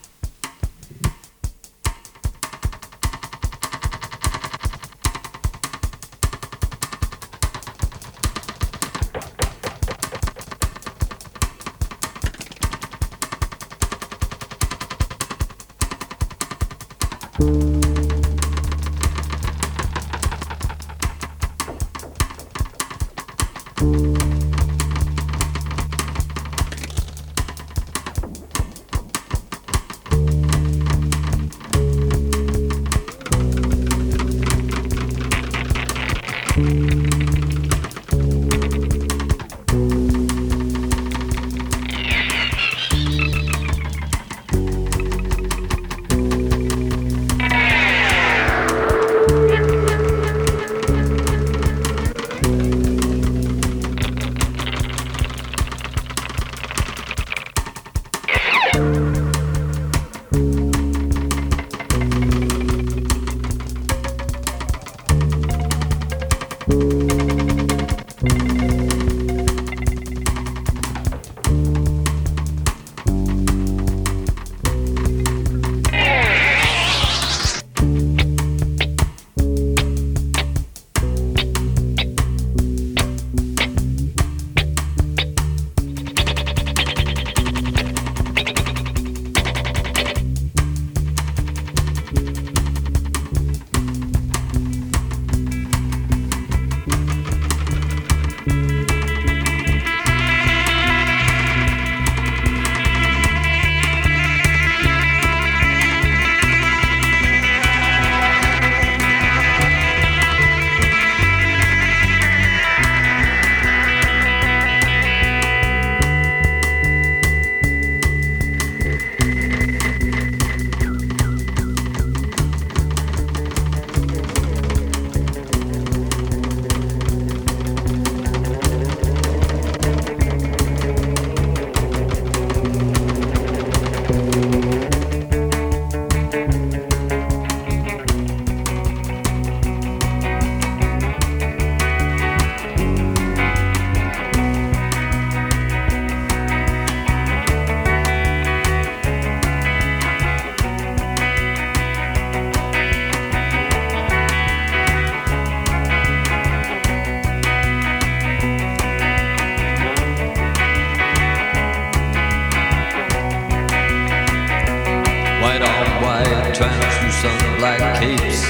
White on white, translucent black capes,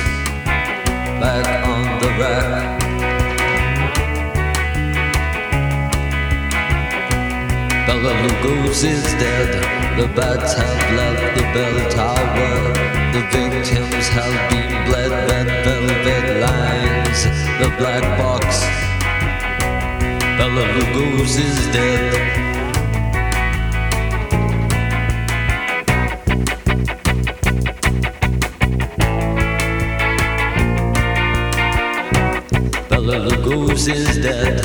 back on the rack. Bela Lugos is dead, the bats have left the bell tower. The victims have been bled, red velvet lines, the black box. Bela Lugos is dead. Bela Lugos is dead.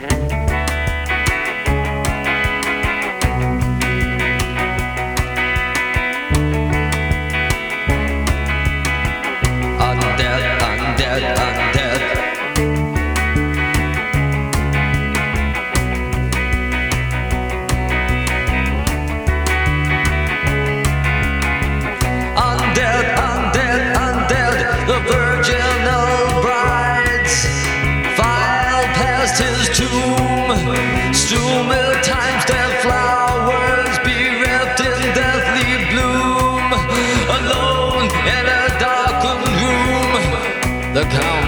I'm dead, I'm dead, I'm dead. I'm dead, I'm dead, I'm dead. The virginal brides file past his tomb. Still many times their flowers bereft in deathly bloom. Alone in a darkened room, the count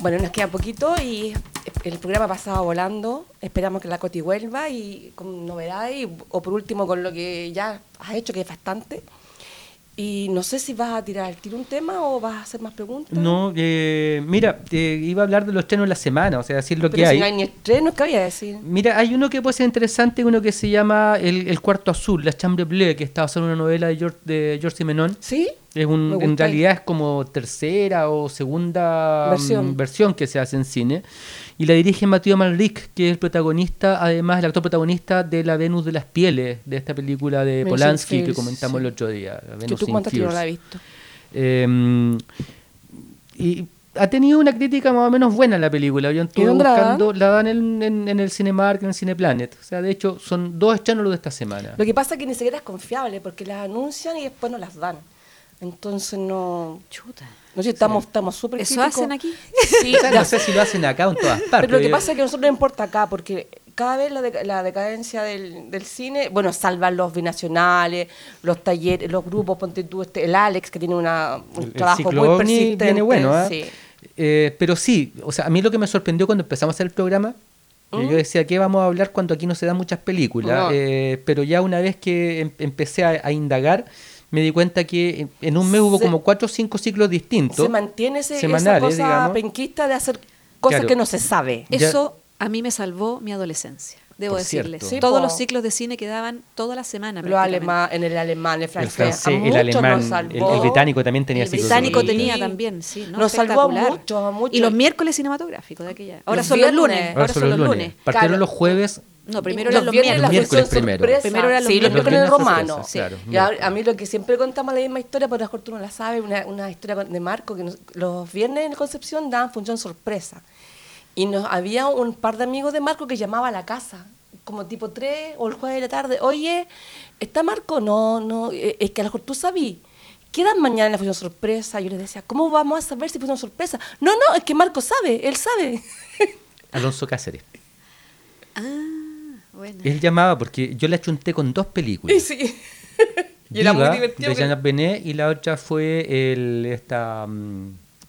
Bueno, nos queda poquito y el programa ha pasado volando. Esperamos que la Coti vuelva y con novedades, y, o por último con lo que ya has hecho, que es bastante. Y no sé si vas a tirar el tiro un tema o vas a hacer más preguntas. No, eh, mira, eh, iba a hablar de los estrenos de la semana, o sea, decir lo Pero que si hay. no hay ni estrenos, ¿qué voy a decir? Mira, hay uno que puede ser interesante, uno que se llama El, el Cuarto Azul, La Chambre Bleue, que está basado en una novela de George, de George Simenon. ¿Sí? Es un, Me en gusta. realidad es como tercera o segunda Versión. mm, versión que se hace en cine. Y la dirige Mathieu Malric, que es el protagonista, además el actor protagonista de La Venus de las Pieles, de esta película de Venus Polanski in que Fierce, comentamos sí. el otro día. La Que Venus tú in cuentas que yo no la he Fierce. visto. Eh, y ha tenido una crítica más o menos buena la película. Yo estuve dónde la dan? buscando, la dan en, en, en el Cinemark, en el Cineplanet. O sea, de hecho, son dos estrenos los de esta semana. Lo que pasa es que ni siquiera es confiable porque las anuncian y después no las dan. Entonces no... Chuta. No sé, estamos estamos súper ¿Eso críticos. hacen aquí? Sí, O sea, ya no sé si lo hacen acá o en todas partes. Pero lo que Yo- pasa es que a nosotros no importa acá, porque cada vez la, deca- la decadencia del, del cine, bueno, salvan los binacionales, los talleres, los grupos, ponte tú, este, el Alex, que tiene una, un el, el trabajo ciclo muy OVNI persistente. viene bueno, ¿ah? Sí. Eh, pero sí, o sea, a mí lo que me sorprendió cuando empezamos a hacer el programa, eh, ¿Mm? yo decía, ¿qué vamos a hablar cuando aquí no se dan muchas películas? No. Eh, pero ya una vez que em- empecé a, a indagar, me di cuenta que en, en un mes hubo Se- como cuatro o cinco ciclos distintos. Se mantiene ese, esa semanales, cosa digamos. penquista de hacer cosas Claro. que no se sabe. Ya- Eso a mí me salvó mi adolescencia, debo Por decirles. cierto. Sí, Todos po. los ciclos de cine que daban toda la semana. Los prácticamente. alemán, en el alemán, el el francés, francés, a el muchos alemán, nos salvó. el, el británico también tenía El ciclos británico distintos. tenía también, sí. ¿no? Nos salvó a Espectacular. muchos, a muchos. Y los miércoles cinematográficos de aquella. Ahora Los son los viernes. lunes. Ahora son los lunes. Partieron Claro. los jueves. No, primero Los eran los viernes la miércoles. Miércoles función primero. sorpresa. Primero eran los sí, los miércoles. miércoles Los romano. viernes sorpresa, claro, Y a, miércoles. a mí lo que siempre contamos la misma historia, pero a lo mejor tú no la sabes, una, una historia de Marco, que nos- los viernes en Concepción daban función sorpresa. Y nos había un par de amigos de Marco que llamaba a la casa, como tipo tres o el jueves de la tarde. Oye, ¿está Marco? No, no, eh, es que a lo mejor tú sabí. ¿Qué dan mañana en la función sorpresa? Yo les decía, ¿cómo vamos a saber si fue una sorpresa? No, no, es que Marco sabe, él sabe. Alonso Cáceres. Ah, bueno. Él llamaba porque yo le achunté con dos películas. Y sí. Y era muy Viva, divertido. de que- Jean Benet, y la otra fue el esta mm,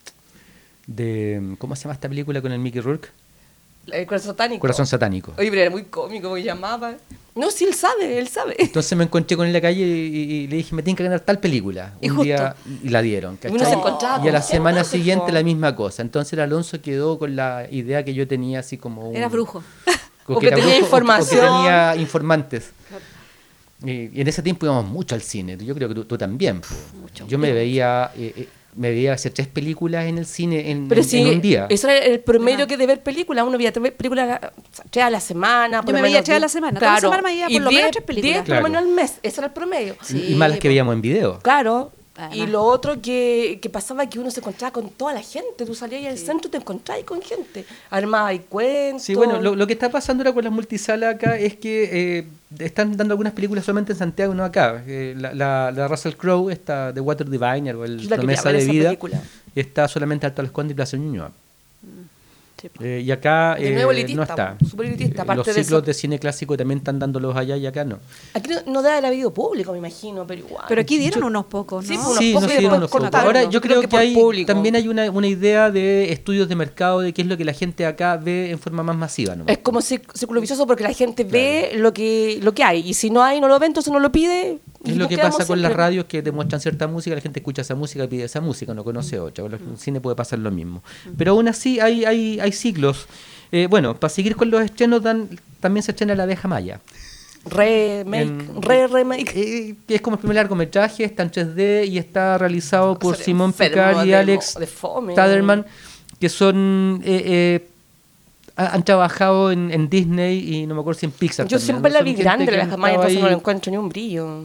de ¿cómo se llama esta película con el Mickey Rourke? El corazón satánico. Corazón satánico. Oye, pero era muy cómico, me llamaba. No, sí, él sabe, él sabe. Entonces me encontré con él en la calle y, y- y le dije, me tienen que ganar tal película. Y Un justo. día y la dieron. Y uno ¿cachai? se encontraba Y a la con semana gente, siguiente po. la misma cosa. Entonces el Alonso quedó con la idea que yo tenía así como un... Era brujo. O que tenía o- información. O que tenía informantes. Y, y en ese tiempo íbamos mucho al cine. Yo creo que tú, tú también. po. Yo me veía... eh, eh, me veía hacer tres películas en el cine en, Pero en- sí, en un día. eso era el promedio que de ver películas. Uno veía tres películas tres a la semana. por Yo me lo veía menos tres a la diez. semana. Toda semana me veía por Y lo menos diez- tres películas. diez por Claro. lo menos al mes. Ese era el promedio. Sí, y más las que po. veíamos en video. Claro. Además. Y lo otro que, que pasaba que uno se encontraba con toda la gente. Tú salías ahí al centro y te encontrabas con gente. Armaba y cuentos. Sí, bueno, lo, lo que está pasando ahora con las multisalas acá es que eh, están dando algunas películas solamente en Santiago, no acá. Eh, la, la, la Russell Crowe, esta de Water Diviner o el Yo la quería Promesa ver de esa Vida, película. está solamente Alto Las Condes y Plaza Ñuñoa. Sí, po. Eh, y acá De eh, nuevo no elitista, está. súper elitista, Eh, aparte los de ciclos eso. de cine clásico también están dándolos allá y acá no. Aquí no, no debe haber habido público, me imagino, pero igual. Pero aquí dieron Yo- unos pocos, ¿no? Sí, pues, unos Sí, pocos nos y dieron después unos pocos. cortaron. Ahora yo creo que, por hay, público. también hay una, una idea de estudios de mercado de qué es lo que la gente acá ve en forma más masiva. ¿no? Es como cir- círculo vicioso porque la gente ve lo que lo que hay y si no hay no lo ve, entonces no lo pide. y Es lo nos que quedamos pasa con las siempre. radios que demuestran cierta música, la gente escucha esa música y pide esa música, no conoce otra. Con el cine puede pasar lo mismo. Pero aún así hay, hay, hay ciclos. Eh, bueno, para seguir con los estrenos, dan, también se estrena La abeja maya. Remake, En- re remake. Eh, que es como el primer largometraje, está en tres D y está realizado por Ser Simón enfermo Picard y de Alex mo- de fome. Taderman, que son eh, eh, ha- han trabajado en, en Disney y no me acuerdo si en Pixar. Yo también, siempre ¿no? la Son vi gente grande, que la han abeja maya, estado entonces no ahí. le encuentro ni un brillo.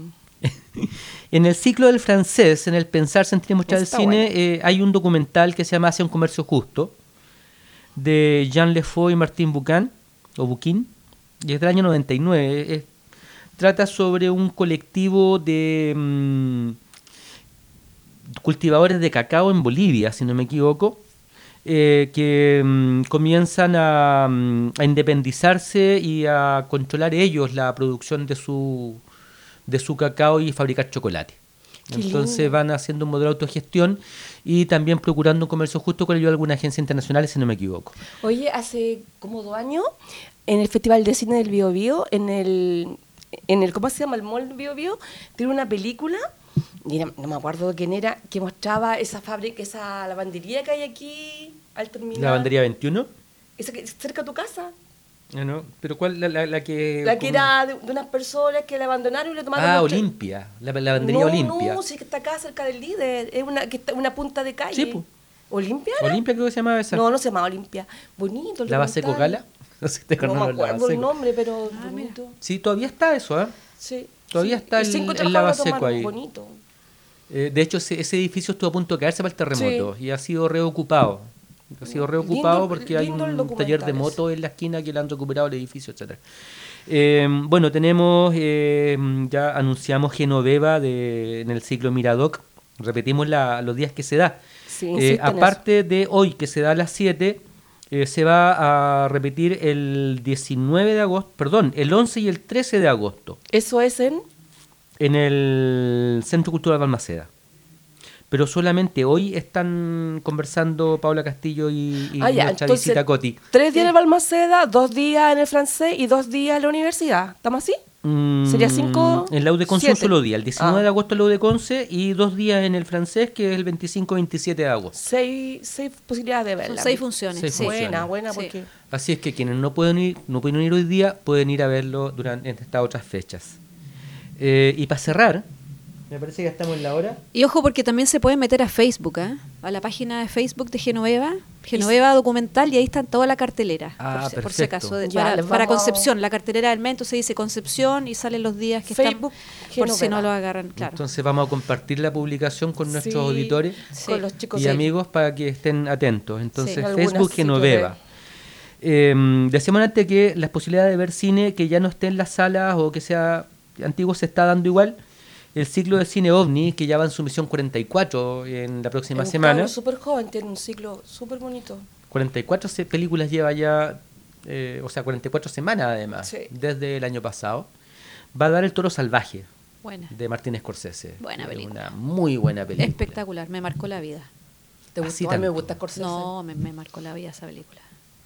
En el ciclo del francés, en el pensar, sentir y mostrar el Está cine, bueno. eh, hay un documental que se llama Hacia un comercio justo, de Jean Lefoy y Martín Buchan, o Buquin, y es del año noventa y nueve. Es- trata sobre un colectivo de mm, cultivadores de cacao en Bolivia, si no me equivoco, eh, que mm, comienzan a, mm, a independizarse y a controlar ellos la producción de su, de su cacao y fabricar chocolate. Qué Entonces lindo. van haciendo un modelo de autogestión y también procurando un comercio justo con ayuda de alguna agencia internacional, si no me equivoco. Oye, hace como dos años, en el Festival de Cine del Bio Bio, en el, en el, ¿cómo se llama? El Mall Bio Bio, tiene una película, y era- no me acuerdo de quién era, que mostraba esa fábrica, esa lavandería que hay aquí al terminar. ¿Lavandería veintiuno? Esa que cerca de tu casa. Ah, no. ¿Pero cuál? La, la, la que... La que era de, de unas personas que la abandonaron y le tomaron... Ah, mucho- Olimpia. La la lavandería no, Olimpia. No, sí que está acá cerca del líder. Es una, que está, una punta de calle. Sí, po. ¿Olimpia era? Olimpia creo que se llamaba esa. No, no se llama Olimpia. Bonito. el ¿La base documental. Cocala? No sé si te No me acuerdas de acuerdo el Lavaseco. nombre, pero Ah, bonito. Sí, todavía está eso, ¿eh? Sí. Todavía sí. está Y el- cinco el trabajadores Lavaseco tomaron, ahí. Bonito. Eh, de hecho, ese, ese edificio estuvo a punto de caerse para el terremoto y ha sido reocupado. Ha sido reocupado Lindo- porque hay lindo el un documental taller de ese. motos en la esquina que le han recuperado el edificio, etcétera. Eh, bueno, tenemos, eh, ya anunciamos Genoveva de, en el ciclo Miradoc. Repetimos la- los días que se da. Sí, Eh, insisten en aparte de hoy, que se da a las siete, eh, se va a repetir el diecinueve de agosto, perdón, el once y el trece de agosto, Eso es en... en el Centro Cultural Balmaceda. Pero solamente hoy están conversando Paula Castillo y, y Ah, ya, nuestra entonces, visita Coti. tres días en el Balmaceda, dos días en el francés y dos días en la universidad. ¿Estamos así? Mm, Sería cinco, En la U de Conce un siete. solo día, el diecinueve Ah. de agosto en la U de Conce y dos días en el francés, que es el veinticinco y veintisiete de agosto. Seis, seis posibilidades de Son verla. seis funciones. Seis sí. funciones. Buena, buena, Sí. porque... Así es que quienes no pueden ir, no pueden ir hoy día, pueden ir a verlo durante en estas otras fechas. Eh, y para cerrar, me parece que ya estamos en la hora. Y ojo porque también se pueden meter a Facebook, ¿ah? A la página de Facebook de Genoveva, Genoveva Documental, y ahí está toda la cartelera, Ah, por, si, por si perfecto. acaso, de- Ya, para, les para vamos a- Concepción, la cartelera del mes, entonces dice Concepción y salen los días que Facebook, están, por si Genoveva. no lo agarran, claro. Entonces vamos a compartir la publicación con nuestros Sí, auditores Sí. Con los chicos y de- amigos para que estén atentos. Entonces, Sí. Algunas Facebook sitios Genoveva. Eh, decíamos antes que las posibilidades de ver cine que ya no esté en las salas o que sea antiguo se está dando igual. El ciclo de cine OVNI, que ya va en su misión cuarenta y cuatro en la próxima Un semana. cabro súper joven, tiene un ciclo súper bonito. cuarenta y cuatro se- películas lleva ya, eh, o sea, cuarenta y cuatro semanas además, Sí. desde el año pasado. Va a dar El Toro Salvaje, Buena, de Martín Scorsese. Buena Es película. Una muy buena película. espectacular, me marcó la vida. ¿Te Así gustó? A mí me tanto. gusta Scorsese. No, me, me marcó la vida esa película.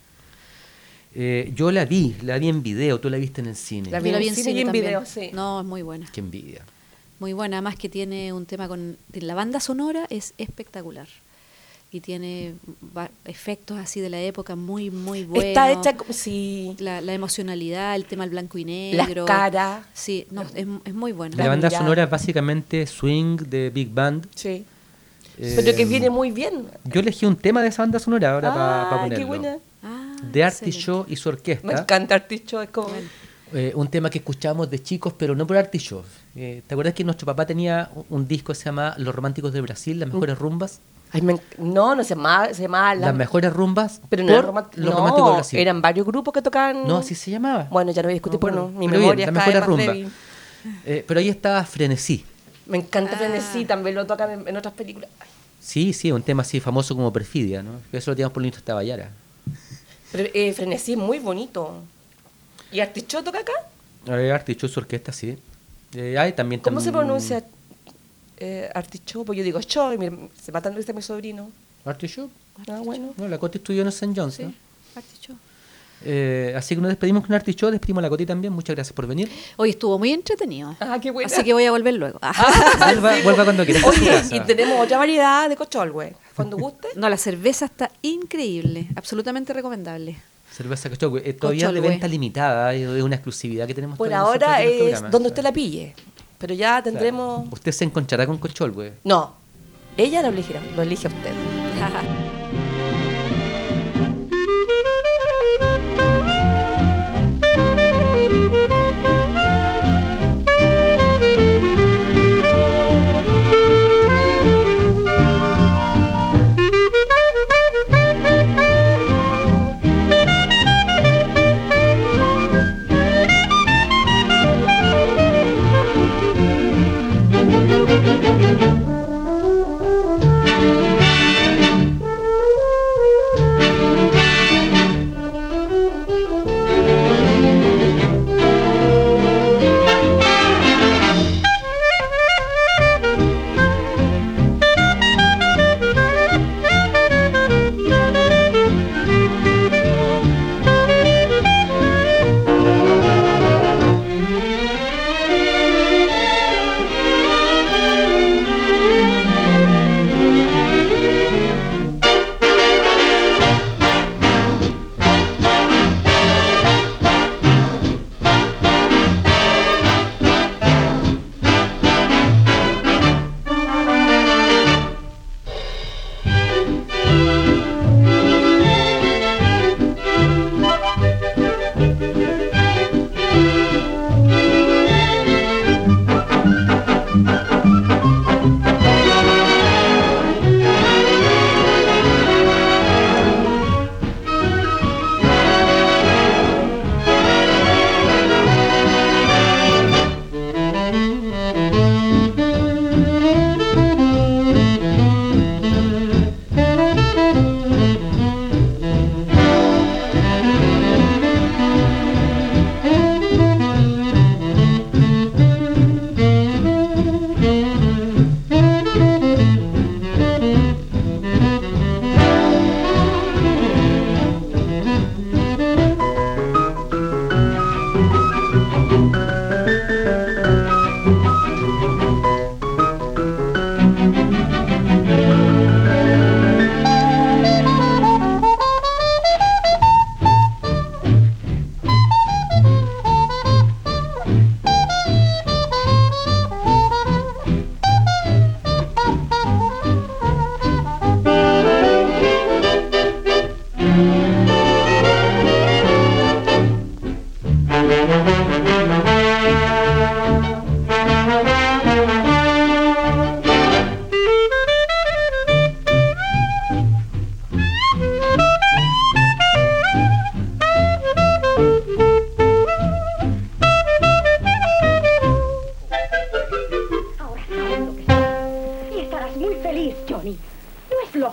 Eh, yo la vi, la vi en video, tú la viste en el cine. La Yo la vi en cine cine y en también. video, sí. No, es muy buena. Qué envidia. Muy buena, además que tiene un tema con... La banda sonora es espectacular. Y tiene va- efectos así de la época muy, muy buenos. Está hecha como si... La, la emocionalidad, el tema del blanco y Las negro. caras. Sí, no, es, es muy buena. La La banda mirada. sonora es básicamente swing de Big Band. Sí. Eh, Pero que viene muy bien. Yo elegí un tema de esa banda sonora ahora para Ah, ponerlo. qué buena. Ah, De Artie excelente. Shaw y su Me orquesta. encanta Articho, es como... Eh, un tema que escuchábamos de chicos, pero no por Artie Shaw. Eh, ¿Te acuerdas que nuestro papá tenía un- un disco que se llama Los Románticos de Brasil, las mejores rumbas? Ay, me enc- no, no se llamaba... Se llamaba la- Las mejores rumbas Pero no por era romántico. Los No, Románticos de Brasil. eran varios grupos que tocaban... No, así se llamaba. Bueno, ya no voy a discutir No, porque bueno, no, mi pero memoria bien, la es cada mejor vez más rumba. débil. Eh, pero ahí estaba Frenesí. Me encanta Ah. Frenesí, también lo tocan en, en otras películas. Ay, Sí, sí, un tema así famoso como Perfidia, ¿no? Eso lo teníamos por Lito Taballara. Pero eh, Frenesí es muy bonito. ¿Y Articho toca acá? Eh, Artie Shaw, su orquesta, sí. Eh, hay también ¿Cómo se tam- pronuncia eh, Articho? Pues yo digo Cho y mi- se matan de este mi sobrino. Artie Shaw. Ah, bueno. No, la Coti estudió en Saint John's, Sí, ¿no? Artie Shaw. Eh, así que nos despedimos con Artie Shaw, despedimos a la Coti también. Muchas gracias por venir. Hoy estuvo muy entretenido. Ah, qué buena. Así que voy a volver luego. Vuelva, vuelva cuando quieras. Oye, y tenemos otra variedad de cochol, güey. Cuando guste. No, la cerveza está increíble, absolutamente recomendable. Cerveza Cochol, eh, todavía de Cocholwe. venta limitada, eh, es una exclusividad que tenemos. Por todos nosotros ahora aquí en el es programa. donde usted la pille. Pero ya Claro. tendremos... Usted se encontrará con Cochol, güey. No, ella lo elegirá, lo elige usted.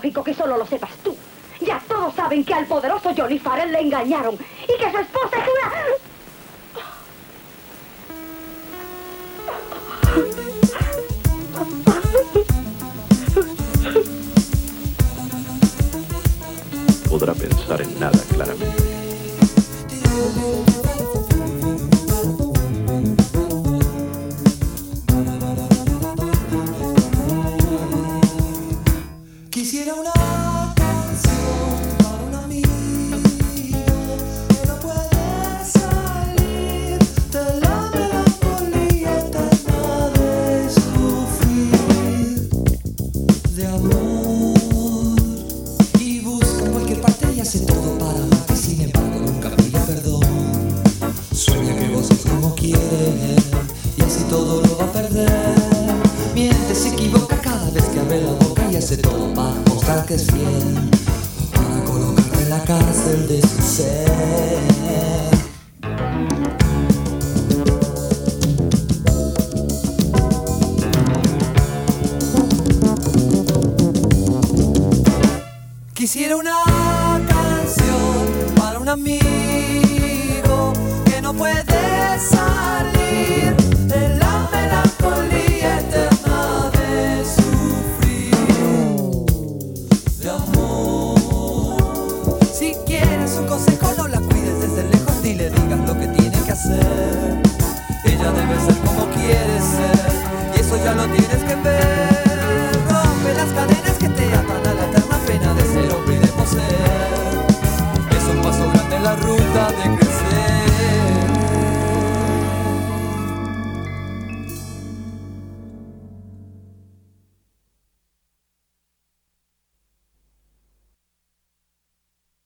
lógico que solo lo sepas tú. Ya todos saben que al poderoso Johnny Farrell le engañaron y que su esposa es una... Podrá pensar en nada claramente. Quisiera una canción para un amigo que no puede salir de la melancolía eterna de sufrir de amor y busca en cualquier parte y hace todo para amarte, sin embargo nunca pide perdón. Sueña que goces como quiere y así todo lo va a perder. Miente, se equivoca cada vez que abre la boca y hace todo para mostrar que es fiel, para colocarte en la cárcel de su ser. Quisiera una canción para un amigo que no puede salir de la melancolía eterna de sufrir de amor. Si quieres un consejo, no la cuides desde lejos ni le digas lo que tiene que hacer. Ella debe ser como quiere ser y eso ya lo tienes que ver.